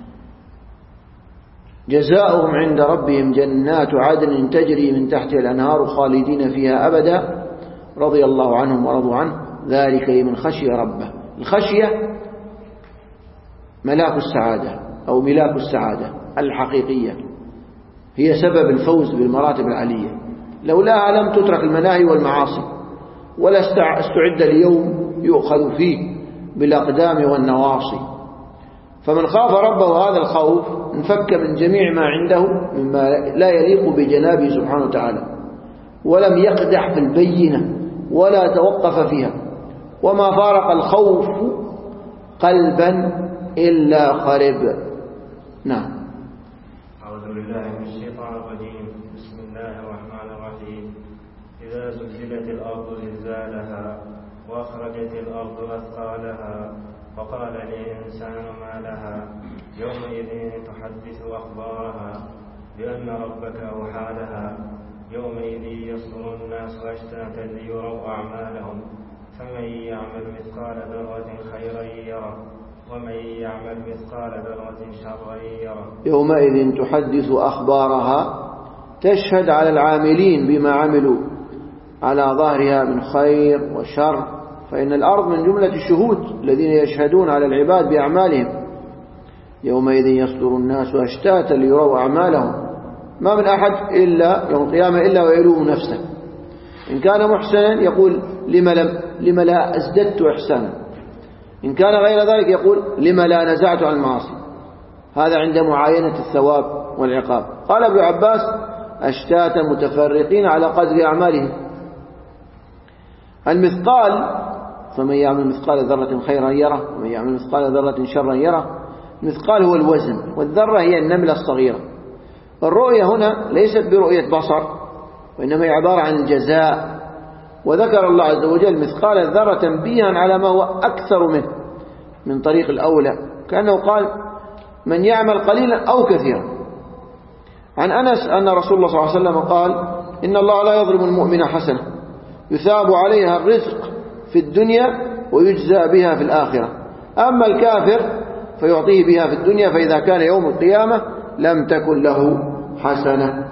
جزاؤهم عند ربهم جنات عدن تجري من تحتها الأنهار خالدين فيها أبدا رضي الله عنهم ورضوا عنه ذلك لمن خشي ربه. الخشية ملاك السعادة أو ملاك السعادة الحقيقية، هي سبب الفوز بالمراتب العالية. لولاها لم تترك المناهي والمعاصي، ولا استعد ليوم يؤخذ فيه بالأقدام والنواصي. فمن خاف ربه هذا الخوف انفك من جميع ما عنده مما لا يليق بجنابه سبحانه وتعالى، ولم يقدح في البينة ولا توقف فيها. وما فارق الخوف قلبا إلا خرب. نعم. أعوذ بالله من الشيطان الرجيم. بسم الله الرحمن الرحيم. إذا زلزلت الأرض زلزالها وأخرجت الأرض أثقالها وقال الإنسان ما لها يومئذ تحدث أخبارها بأن ربك أوحى لها يومئذ يصدر الناس أشتاتا ليروا أعمالهم فمن يعمل مثقال ذرة خيرا يره ومن يعمل مثقال ذرة شرا يره. يومئذ تحدث أخبارها تشهد على العاملين بما عملوا على ظهرها من خير وشر، فإن الأرض من جملة الشهود الذين يشهدون على العباد بأعمالهم. يومئذ يصدر الناس أشتاتا ليروا أعمالهم، ما من أحد إلا يوم القيامة إلا ويلوم نفسه. إن كان محسنا يقول لما, لم لما لا أزددت إحسانا، إن كان غير ذلك يقول لما لا نزعت عن المعاصي. هذا عند معاينة الثواب والعقاب. قال ابن عباس أشتاتا متفرقين على قدر أعمالهم. المثقال فمن يعمل مثقال ذرة خيرا يره ومن يعمل مثقال ذرة شرا يره. المثقال هو الوزن، والذرة هي النملة الصغيرة. الرؤية هنا ليست برؤية بصر، وإنما هي عبارة عن الجزاء. وذكر الله عز وجل مثقال الذرة تنبيها على ما هو أكثر منه من طريق الأولى، كأنه قال من يعمل قليلا أو كثيرا. عن أنس أن رسول الله صلى الله عليه وسلم قال إن الله لا يظلم المؤمن حسنة يثاب عليها الرزق في الدنيا ويجزى بها في الآخرة، أما الكافر فيعطيه بها في الدنيا فإذا كان يوم القيامة لم تكن له حسنة.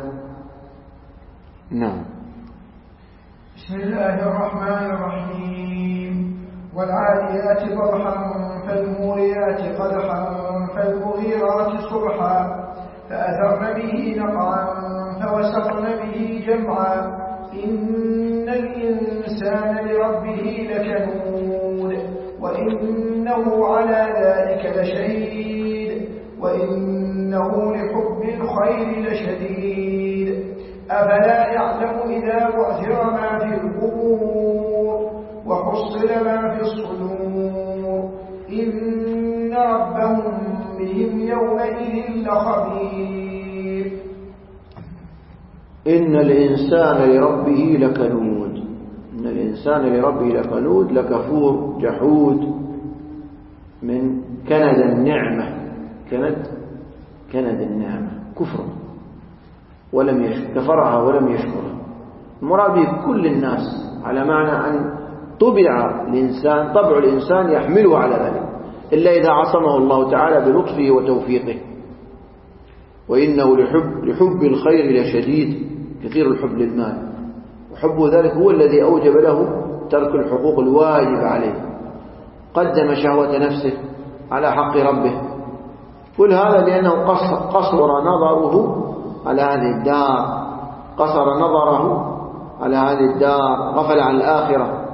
نعم. بسم الله الرحمن الرحيم. والعاديات ضبحا فالموريات قدحا فالمغيرات صبحا فأثرن به نقعا فوسطن به جمعا إن الإنسان لربه لكنود وإنه على ذلك لشهيد وإنه لحب الخير لشديد أفلا يعلم إذا بعثر ما في القبور وحصل ما في الصدور إن ربهم بهم يومئذ لخبير. إن الإنسان لربه لكنود إن الإنسان لربه لكنود لكفور جحود من كند النعمة كند كند النعمة كفر ولم يشكر كفرها ولم يشكرها. المراد به كل الناس على معنى أن طبع الإنسان طبع الإنسان يحمله على ذلك إلا إذا عصمه الله تعالى بلطفه وتوفيقه. وإنه لحب, لحب الخير لشديد كثير الحب للمال وحب ذلك هو الذي أوجب له ترك الحقوق الواجب عليه. قدم شهوة نفسه على حق ربه. كل هذا لأنه قصر نظره على هذه الدار قصر نظره على هذه الدار غفل عن الآخرة.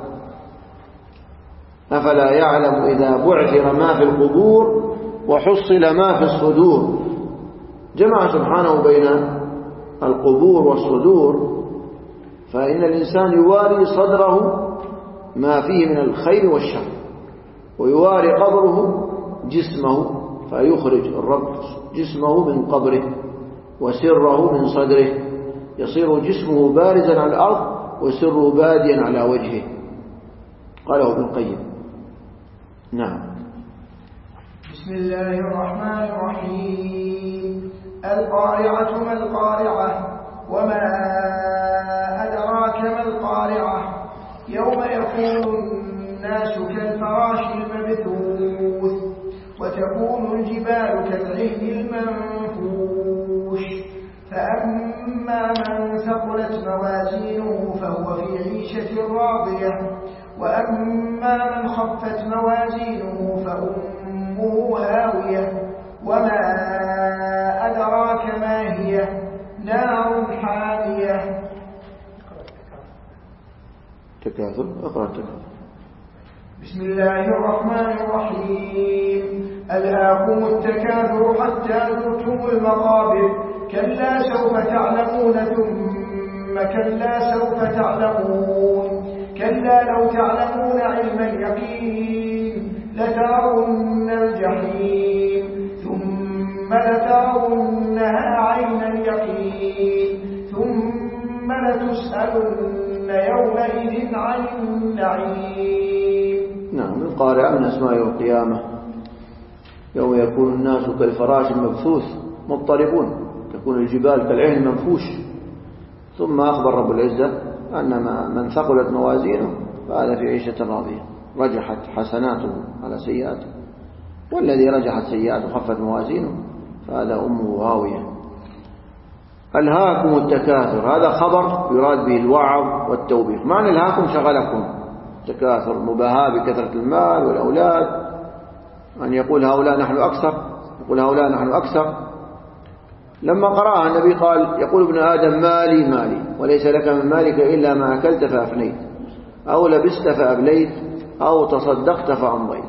أفلا يعلم إذا بعثر ما في القبور وحصل ما في الصدور. جمع سبحانه بين القبور والصدور فإن الإنسان يواري صدره ما فيه من الخير والشر ويواري قبره جسمه فيخرج الرب جسمه من قبره وسره من صدره يصير جسمه بارزا على الأرض وسره باديا على وجهه. قاله ابن القيم. نعم. بسم الله الرحمن الرحيم. القارعة ما القارعة وما أدراك ما القارعة يوم يكون الناس كالفراش المبثوث وتكون الجبال كالعهن المنفوش فأما من ثقلت موازينه فهو في عيشة راضية وأما من خفت موازينه فأمه هاوية وما أدراك ما هي نار حامية. تكاثر اقرأ تكاثر. بسم الله الرحمن الرحيم. ألهاكم التكاثر حتى زرتم المقابر كلا سوف تعلمون ثم كلا سوف تعلمون كلا لو تعلمون علم اليقين لترون الجحيم ثم لترونها عين اليقين ثم لتسألن يومئذ عن النعيم. نعم. القارعة من أسماء يوم القيامة يوم يكون الناس كالفراش المبثوث مضطربون تكون الجبال كالعهن المنفوش. ثم أخبر رب العزة أن من ثقلت موازينه فهذا في عيشة راضية رجحت حسناته على سيئاته والذي رجحت سيئاته خفت موازينه فهذا أمه هاوية. ألهاكم التكاثر هذا خبر يراد به الوعظ والتوبيخ. معنى ألهاكم شغلكم تكاثر مباهاة بكثرة المال والأولاد أن يقول هؤلاء نحن أكثر يقول هؤلاء نحن أكثر. لما قرأها النبي قال يقول ابن آدم مالي مالي وليس لك من مالك إلا ما أكلت فأفنيت أو لبست فأبليت أو تصدقت فأمضيت.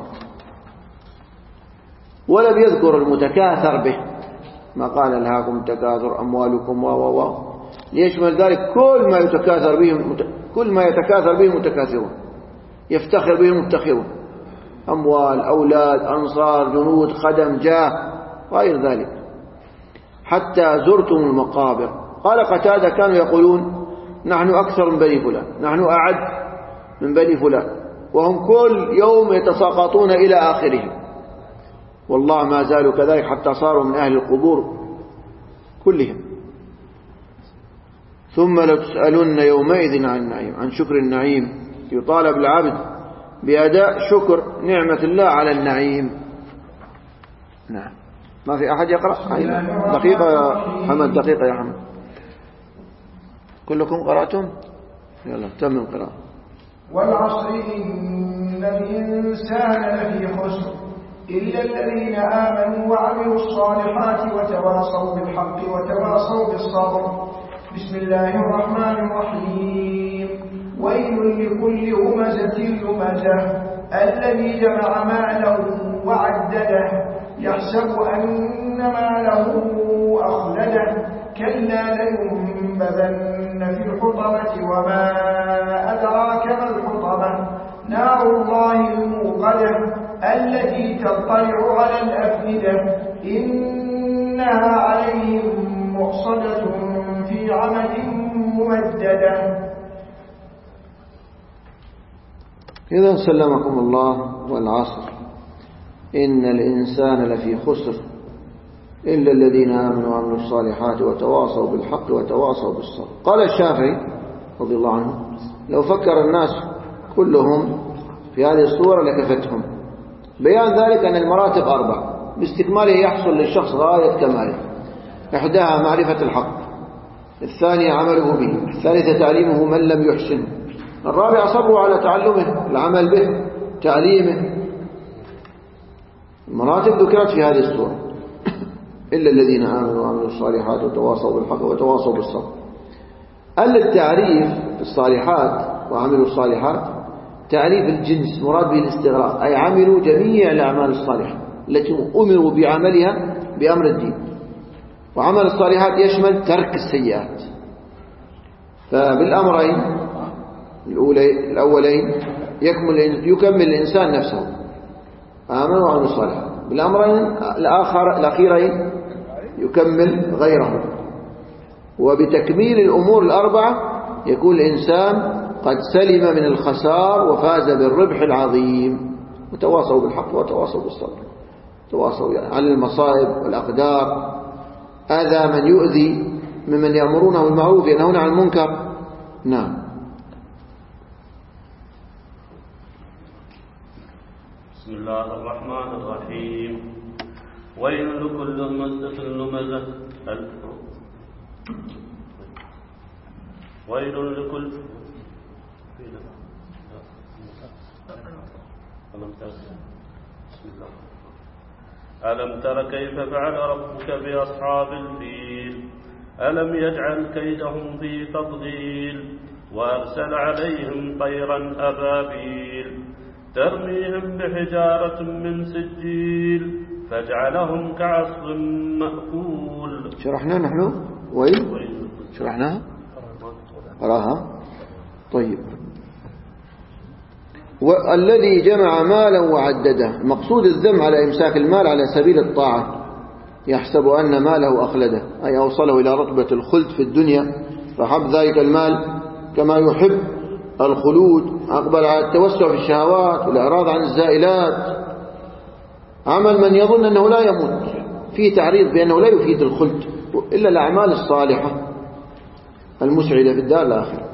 ولم يذكر المتكاثر به ما قال ألهاكم التكاثر أموالكم و و و ليشمل ذلك كل ما يتكاثر به كل ما يتكاثر به متكاثرون يفتخر به مفتخرون أموال أولاد أنصار جنود خدم جاه غير ذلك حتى زرتم المقابر. قال قتادة كانوا يقولون نحن أكثر من بني فلان نحن أعد من بني فلان وهم كل يوم يتساقطون إلى آخرهم والله ما زالوا كذلك حتى صاروا من أهل القبور كلهم. ثم لتسألن يومئذ عن النعيم عن شكر النعيم. يطالب العبد بأداء شكر نعمة الله على النعيم. نعم. ما في أحد يقرأ دقيقة يا حمد دقيقة يا حمد كلكم قرأتم يلا تم القراءة. والعصر إن الإنسان لفي خسر إلا الذين آمنوا وعملوا الصالحات وتواصوا بالحق وتواصوا بالصبر. بسم الله الرحمن الرحيم. ويل لكل همزة لمزة الذي جمع ماله وعدده يحسب أن ماله أخلده كلا لينبذن إنها عليهم مؤصدة في عمد ممددة. إذا سلمكم الله والعصر إن الإنسان لفي خسر إلا الذين آمنوا وعملوا الصالحات وتواصوا بالحق وتواصوا بالصبر. قال الشافعي رضي الله عنه لو فكر الناس كلهم في هذه الصورة لكفتهم. بيان ذلك أن المراتب أربع باستكماله يحصل للشخص غاية كماله. إحداها معرفة الحق، الثانية عمله به، الثالثة تعليمه من لم يحسنه، الرابعة صبره على تعلمه، العمل به، تعليمه. المراتب ذكرت في هذه الصورة إلا الذين آمنوا وعملوا الصالحات وتواصوا بالحق وتواصوا بالصبر. أل التعريف في الصالحات وعملوا الصالحات تعريف الجنس مراد به الاستغراق، أي عملوا جميع الأعمال الصالحة التي أمروا بعملها بأمر الدين. وعمل الصالحات يشمل ترك السيئات. فبالأمرين الأولين يكمل يكمل الإنسان نفسه آمن وعمل الصالحات، بالأمرين الآخر الأخيرين يكمل غيره. وبتكميل الأمور الأربعة يكون الإنسان قد سلم من الخسار وفاز بالربح العظيم. وتواصوا بالحق وتواصوا بالصبر، تواصوا يعني على المصائب والأقدار، أذى من يؤذي ممن يأمرونه بالمعروف ينهون عن المنكر. نعم. بسم الله الرحمن الرحيم. ويل لكل همزة لمزة ويل لكل بسم الله. ألم تر كيف فعل ربك بأصحاب الفيل ألم يجعل كيدهم في تضليل وأرسل عليهم طيرا أبابيل ترميهم بحجارة من سجيل فجعلهم كعصف مأكول. شرحنا نحن ويل شرحناها قراها. طيب. والذي جمع مالا وعدده، المقصود الذم على إمساك المال على سبيل الطاعة، يحسب أن ماله أخلده أي أوصله إلى رتبة الخلد في الدنيا، فحب ذلك المال كما يحب الخلود، أقبل على التوسع في الشهوات والإعراض عن الزائلات. عمل من يظن أنه لا يموت، فيه تعريض بأنه لا يفيد الخلد إلا الأعمال الصالحة المسعدة في الدار الآخرة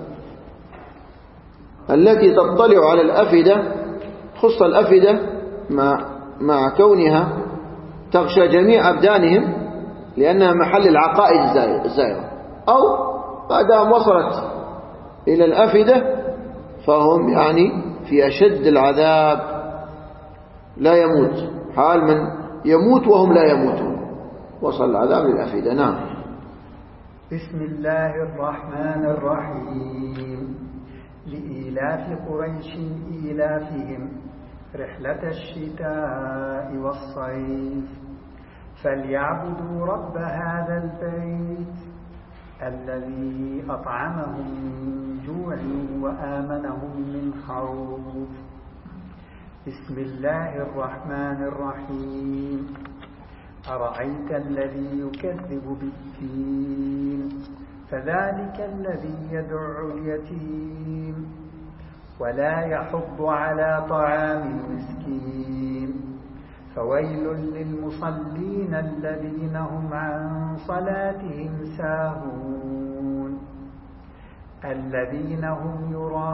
التي تطلع على الأفئدة، خص الأفئدة مع, مع كونها تغشى جميع أبدانهم لأنها محل العقائد الزائرة، أو بعد أن وصلت إلى الأفئدة فهم يعني في أشد العذاب، لا يموت، حال من يموت وهم لا يموتون، وصل العذاب للأفئدة. نعم. بسم الله الرحمن الرحيم. لإيلاف قريش إيلافهم رحلة الشتاء والصيف فليعبدوا رب هذا البيت الذي أطعمهم من جوع وآمنهم من خوف. بسم الله الرحمن الرحيم. أرأيت الذي يكذب بالدين فذلك الذي يدع اليتيم ولا يحض على طعام المسكين فويل للمصلين الذين هم عن صلاتهم ساهون الذين هم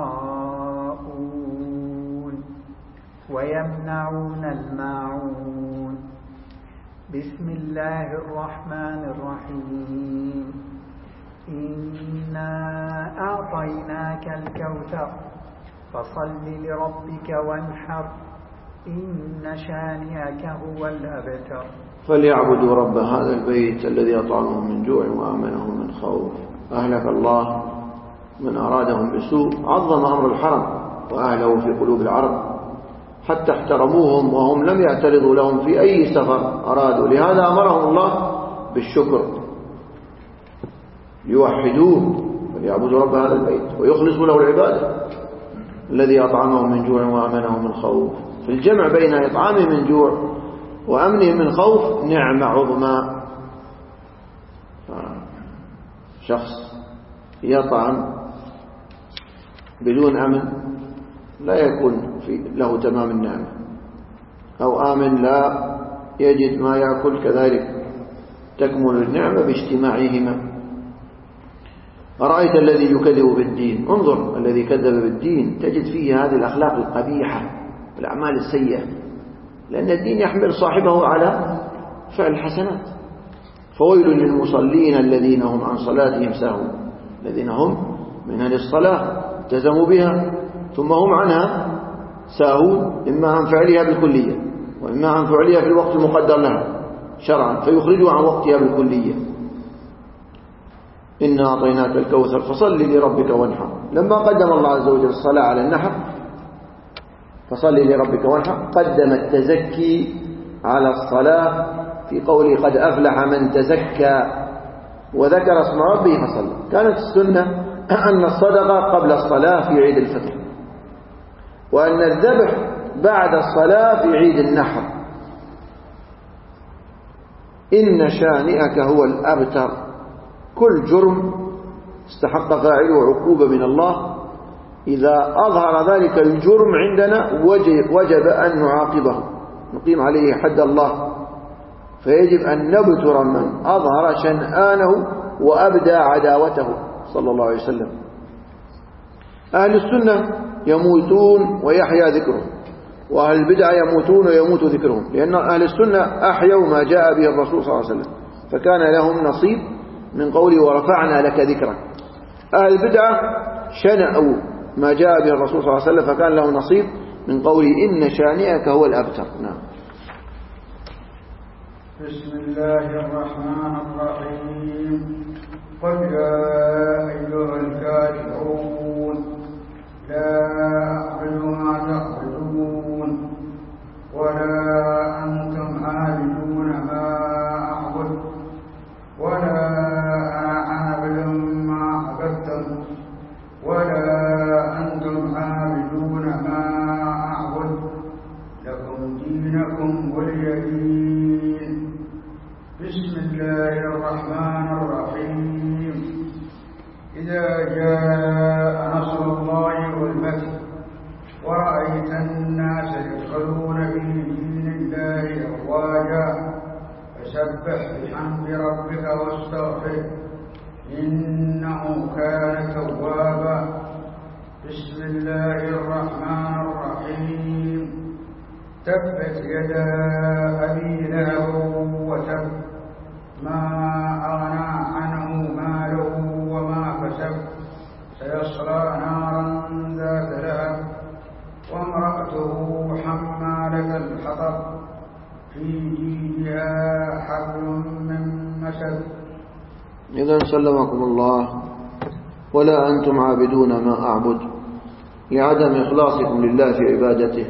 يراءون ويمنعون الماعون. بسم الله الرحمن الرحيم. إنا أعطيناك الكوثر فصل لربك وانحر إن شانئك هو الأبتر. فليعبدوا رب هذا البيت الذي أطعمهم من جوع وآمنهم من خوف. أهلك الله من أرادهم بسوء، عظم أمر الحرم وأهله في قلوب العرب حتى احترموهم وهم لم يعترضوا لهم في أي سفر أرادوا، لهذا أمرهم الله بالشكر يوحدوه فليعبدوا رب هذا البيت ويخلصوا له العبادة الذي أطعمهم من جوع وأمنهم من خوف. في الجمع بين إطعامهم من جوع وأمنهم من خوف نعمة عظمى شخص يطعن بدون أمن لا يكون في له تمام النعمة، أو آمن لا يجد ما يأكل كذلك تكمل النعمة باجتماعهما. أرأيت الذي يكذب بالدين، انظر الذي كذب بالدين تجد فيه هذه الأخلاق القبيحة والأعمال السيئة، لأن الدين يحمل صاحبه على فعل الحسنات. فويل للمصلين الذين هم عن صلاتهم ساهون، الذين هم من أهل الصلاة التزموا بها ثم هم عنها ساهون، إما عن فعلها بالكلية وإما عن فعلها في الوقت المقدر لها شرعا فيخرجوا عن وقتها بالكلية. إنا أعطيناك الكوثر فصل لربك وانحر. لما قدم الله عز وجل الصلاة على النحر فصل لربك وانحر، قدم التزكي على الصلاة في قوله قد أفلح من تزكى وذكر اسم ربه فصلى. كانت السنة أن الصدقة قبل الصلاة في عيد الفطر، وأن الذبح بعد الصلاة في عيد النحر. إن شانئك هو الأبتر، كل جرم استحق فاعله عقوبة من الله إذا أظهر ذلك الجرم عندنا وجب أن نعاقبه، نقيم عليه حد الله. فيجب أن نبتر من أظهر شنآنه وأبدى عداوته صلى الله عليه وسلم. أهل السنة يموتون ويحيا ذكرهم، وأهل البدع يموتون ويموت ذكرهم، لأن أهل السنة أحيوا ما جاء به الرسول صلى الله عليه وسلم فكان لهم نصيب من قوله ورفعنا لك ذكرك. أهل البدع شنأوا ما جاء به الرسول صلى الله عليه وسلم فكان له نصيب من قوله إن شانئك هو الأبتر. نعم. بسم الله الرحمن الرحيم. قل يا أيها الكافرون لا أعبد ما تعبدون ولا أنتم عابدون ما أعبد ولا أنا عابد ما عبدتم ولا أنتم عابدون ما أعبد لكم دينكم ولي دين. بسم الله الرحمن الرحيم. إذا جاء نصر الله والفتح ورأيت الناس يدخلون في دين الله أفواجا فسبح بحمد ربك واستغفره إنه كان توابا. بسم الله الرحمن الرحيم. تبت يدا أبي لهب وتب ما أغنى عنه ماله وما كسب سيصلى نارا ذات لهب وامرأته حمالة الحطب في جيدها حبل من مسد. إذن سلمكم الله ولا أنتم عابدون ما أعبد لعدم إخلاصكم لله في عبادته،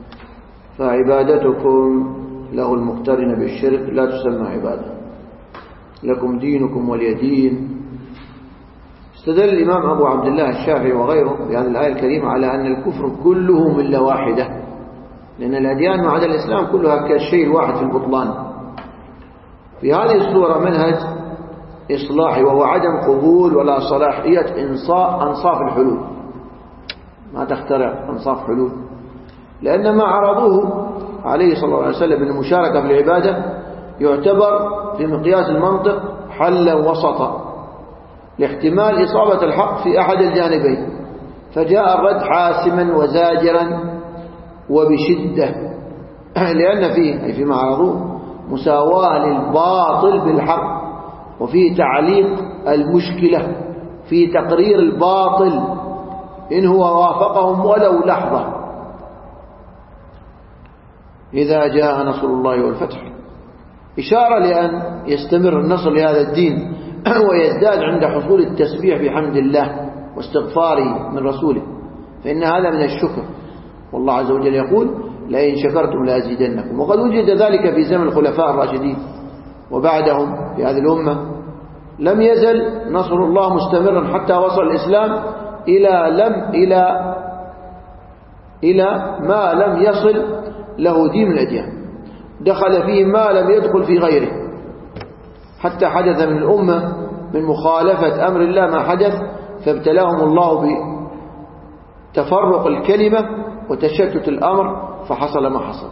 فعبادتكم له المقترنة بالشرك لا تسمى عبادة. لكم دينكم ولي دين. استدل الإمام أبو عبد الله الشافعي وغيره بهذه الآية الكريمة على أن الكفر كله ملة واحدة، لأن الأديان ما عدا الإسلام كلها كالشيء الواحد في البطلان. في هذه الصورة منهج إصلاحي وهو عدم قبول ولا صلاحية إنصاف أنصاف الحلول، ما تخترع أنصاف حلول، لأن ما عرضوه عليه صلى الله عليه وسلم من المشاركة في العبادة يعتبر في مقياس المنطق حلا وسطا لاحتمال إصابة الحق في أحد الجانبين، فجاء الرد حاسما وزاجرا وبشدة، لأن فيه أي فيما عرضوه مساواة للباطل بالحق، وفيه تعليق المشكلة في تقرير الباطل إن هو وافقهم ولو لحظة. إذا جاء نصر الله والفتح إشارة لأن يستمر النصر لهذا الدين ويزداد عند حصول التسبيح بحمد الله واستغفاره من رسوله، فإن هذا من الشكر. والله عز وجل يقول لئن شكرتم لأزيدنكم، وقد وجد ذلك في زمن الخلفاء الراشدين وبعدهم في هذه الأمة. لم يزل نصر الله مستمرا حتى وصل الإسلام إلى لم إلى إلى ما لم يصل له دين من الأديان، دخل فيه ما لم يدخل في غيره، حتى حدث من الأمة من مخالفة أمر الله ما حدث، فابتلاهم الله بتفرق الكلمة وتشتت الأمر فحصل ما حصل.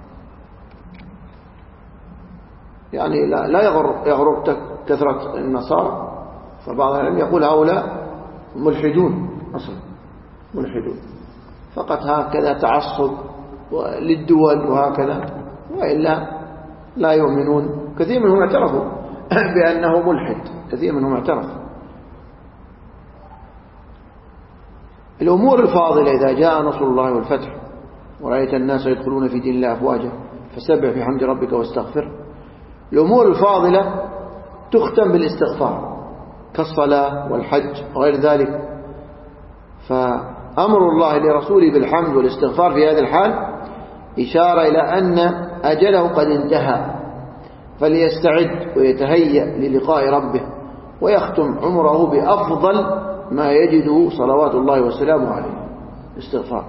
يعني لا, لا يغر يغرق كثرة النصارى، فبعض العلم يقول هؤلاء ملحدون أصلا، ملحدون فقط هكذا تعصب للدول وهكذا، وإلا لا يؤمنون. كثير منهم اعترفوا بأنه ملحد، كثير منهم اعترف. الأمور الفاضلة إذا جاء نصر الله والفتح ورأيت الناس يدخلون في دين الله أفواجا فسبح بحمد ربك واستغفر. الأمور الفاضلة تختم بالاستغفار كالصلاة والحج وغير ذلك. فأمر الله لرسوله بالحمد والاستغفار في هذا الحال إشارة إلى أن أجله قد انتهى، فليستعد ويتهيأ للقاء ربه ويختم عمره بأفضل ما يجده صلوات الله وسلامه عليه، استغفار.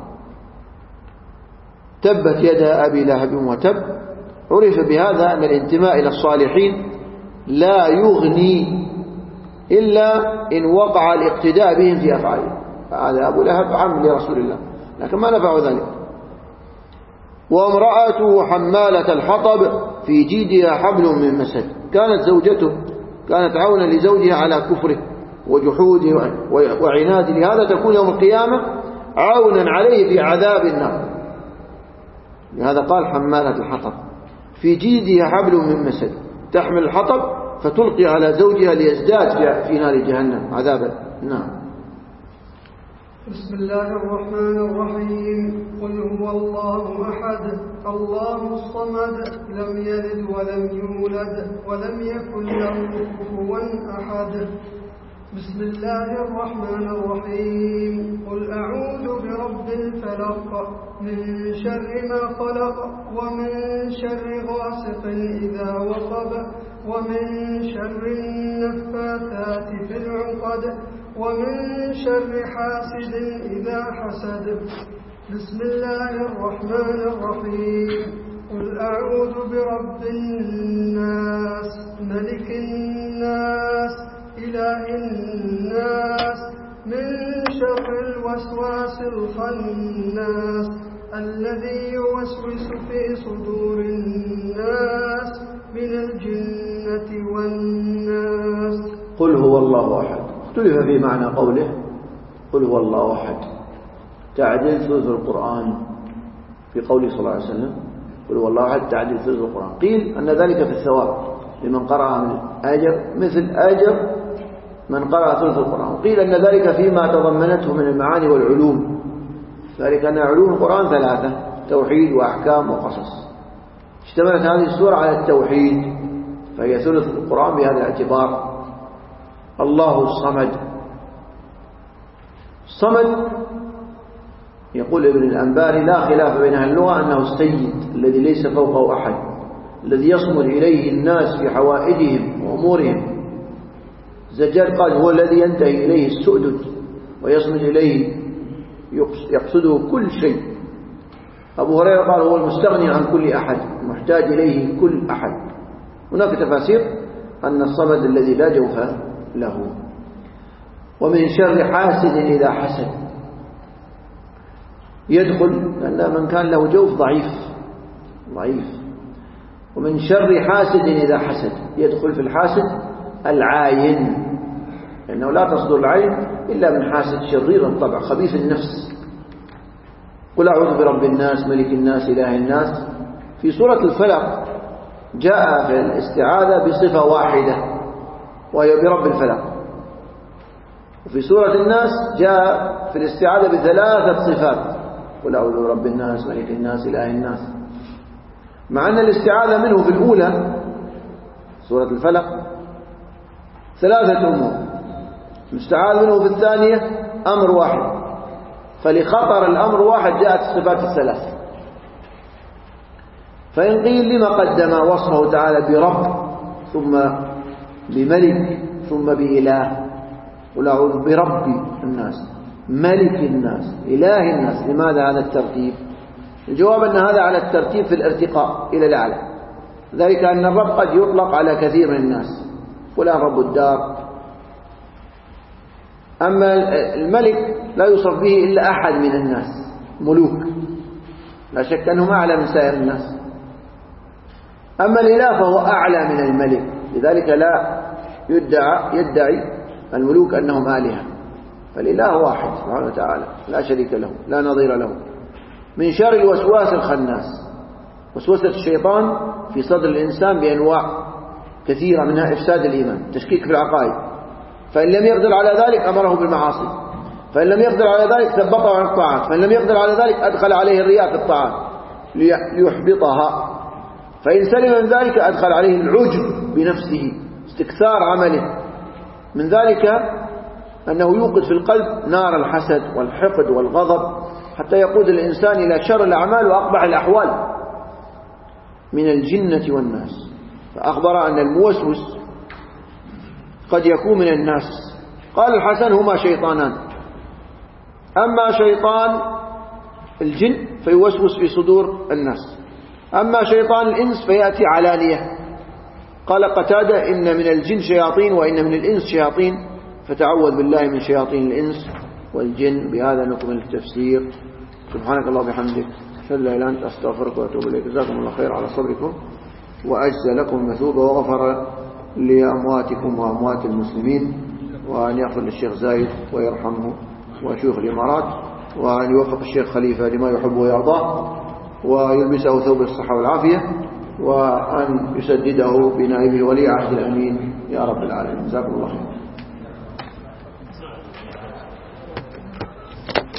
تبت يدا أبي لهب وتب. عرف بهذا أن الانتماء إلى الصالحين لا يغني إلا إن وقع الاقتداء بهم في أفعالهم. هذا أبو لهب عم لرسول الله لكن ما نفع ذلك. وامرأته حمالة الحطب في جيدها حبل من مسد. كانت زوجته كانت عونا لزوجها على كفره وجحوده وعناده، لهذا تكون يوم القيامة عونا عليه في عذاب النار. لهذا قال حمالة الحطب في جيدها حبل من مسد، تحمل الحطب فتلقي على زوجها ليزداد في نار جهنم عذابا. نعم. بسم الله الرحمن الرحيم. قل هو الله أحد الله الصمد لم يلد ولم يولد ولم يكن له كفوا أحد. بسم الله الرحمن الرحيم. قل أعوذ برب الفلق من شر ما خلق ومن شر غاسق إذا وقب ومن شر النفاثات في العقد ومن شر حاسد إذا حسد. بسم الله الرحمن الرحيم. قل أعوذ برب الناس ملك الناس إله الناس من شر الوسواس الخناس الذي يوسوس في صدور الناس من الجنة والناس. قل هو الله أحد. اختلف في معنى قوله قل هو الله أحد. تعديل ثلث القرآن في قوله صلى الله عليه وسلم قل هو الله أحد تعديل ثلث القرآن. قيل أن ذلك في الثواب لمن قرأ من أجر مثل أجر من قرأ ثلث القرآن. قيل أن ذلك فيما تضمنته من المعاني والعلوم، ذلك أن علوم القرآن ثلاثة: توحيد وأحكام وقصص. اشتملت هذه السورة على التوحيد فهي ثلث القرآن بهذا الاعتبار. الله الصمد. الصمد يقول ابن الأنباري لا خلاف بين أهل اللغة أنه السيد الذي ليس فوقه أحد، الذي يصمد إليه الناس في حوائجهم وأمورهم. الزجاج قال هو الذي ينتهي إليه السؤدد ويصمد إليه يقصده كل شيء. أبو هريرة قال هو المستغني عن كل أحد محتاج إليه كل أحد. هناك تفاسير أن الصمد الذي لا جوف له. ومن شر حاسد إذا حسد. يدخل لأن من كان له جوف ضعيف ضعيف. ومن شر حاسد إذا حسد يدخل في الحاسد العاين، لأنه لا تصدر العين إلا من حاسد شرير الطبع خبيث النفس. قل أعوذ برب الناس ملك الناس إله الناس. في سورة الفلق جاء في الاستعاذة بصفة واحدة وهي برب الفلق، وفي سورة الناس جاء في الاستعاذة بثلاثة صفات: قل أعوذ برب الناس ملك الناس إله الناس، مع أن الاستعاذة منه في الأولى سورة الفلق ثلاثة أمور، المستعاذ منه في الثانية أمر واحد، فلخطر الأمر واحد جاءت الصفات الثلاث. فإن قيل لما قدم وصفه تعالى برب ثم بملك ثم بإله؟ قل أعوذ برب الناس ملك الناس إله الناس، لماذا هذا الترتيب؟ الجواب أن هذا على الترتيب في الارتقاء إلى الأعلى، ذلك أن الرب قد يطلق على كثير من الناس فلان رب الدار. أما الملك لا يوصف به إلا أحد من الناس، ملوك لا شك أنهم أعلى من سائر الناس. أما الإله فهو أعلى من الملك، لذلك لا يدعى يدعي الملوك أنهم آلهة، فالإله واحد سبحانه وتعالى لا شريك له لا نظير له. من شر الوسواس الخناس، وسوسة الشيطان في صدر الإنسان بأنواع كثيرة، منها إفساد الإيمان، تشكيك في العقائد، فإن لم يقدر على ذلك أمره بالمعاصي، فإن لم يقدر على ذلك ثبطه عن الطاعات، فإن لم يقدر على ذلك أدخل عليه الرياء في الطاعات ليحبطها، فإن سلم من ذلك أدخل عليه العجب بنفسه، استكثار عمله. من ذلك أنه يوقد في القلب نار الحسد والحقد والغضب، حتى يقود الإنسان إلى شر الأعمال وأقبح الأحوال من الجنة والناس. فأخبر أن الموسوس قد يكون من الناس. قال الحسن: هما شيطانان، أما شيطان الجن فيوسوس في صدور الناس، أما شيطان الإنس فيأتي علانية. قال قتادة: إن من الجن شياطين وإن من الإنس شياطين، فتعوذ بالله من شياطين الإنس والجن. بهذا نكمل التفسير. سبحانك الله وبحمدك، أشهد أن لا إله إلا أنت، أستغفرك وأتوب إليك. جزاكم الله خير على صبركم، وأجزى لكم المثوبة، وغفر لأمواتكم وأموات المسلمين، وأن يغفر للشيخ زايد ويرحمه وشيوخ الإمارات، وأن يوفق الشيخ خليفة لما يحب ويرضاه، ويلبسه ثوب الصحة والعافية، وأن يسدده بنائبه ولي عهد الأمين يا رب العالمين. جزاكم الله خير.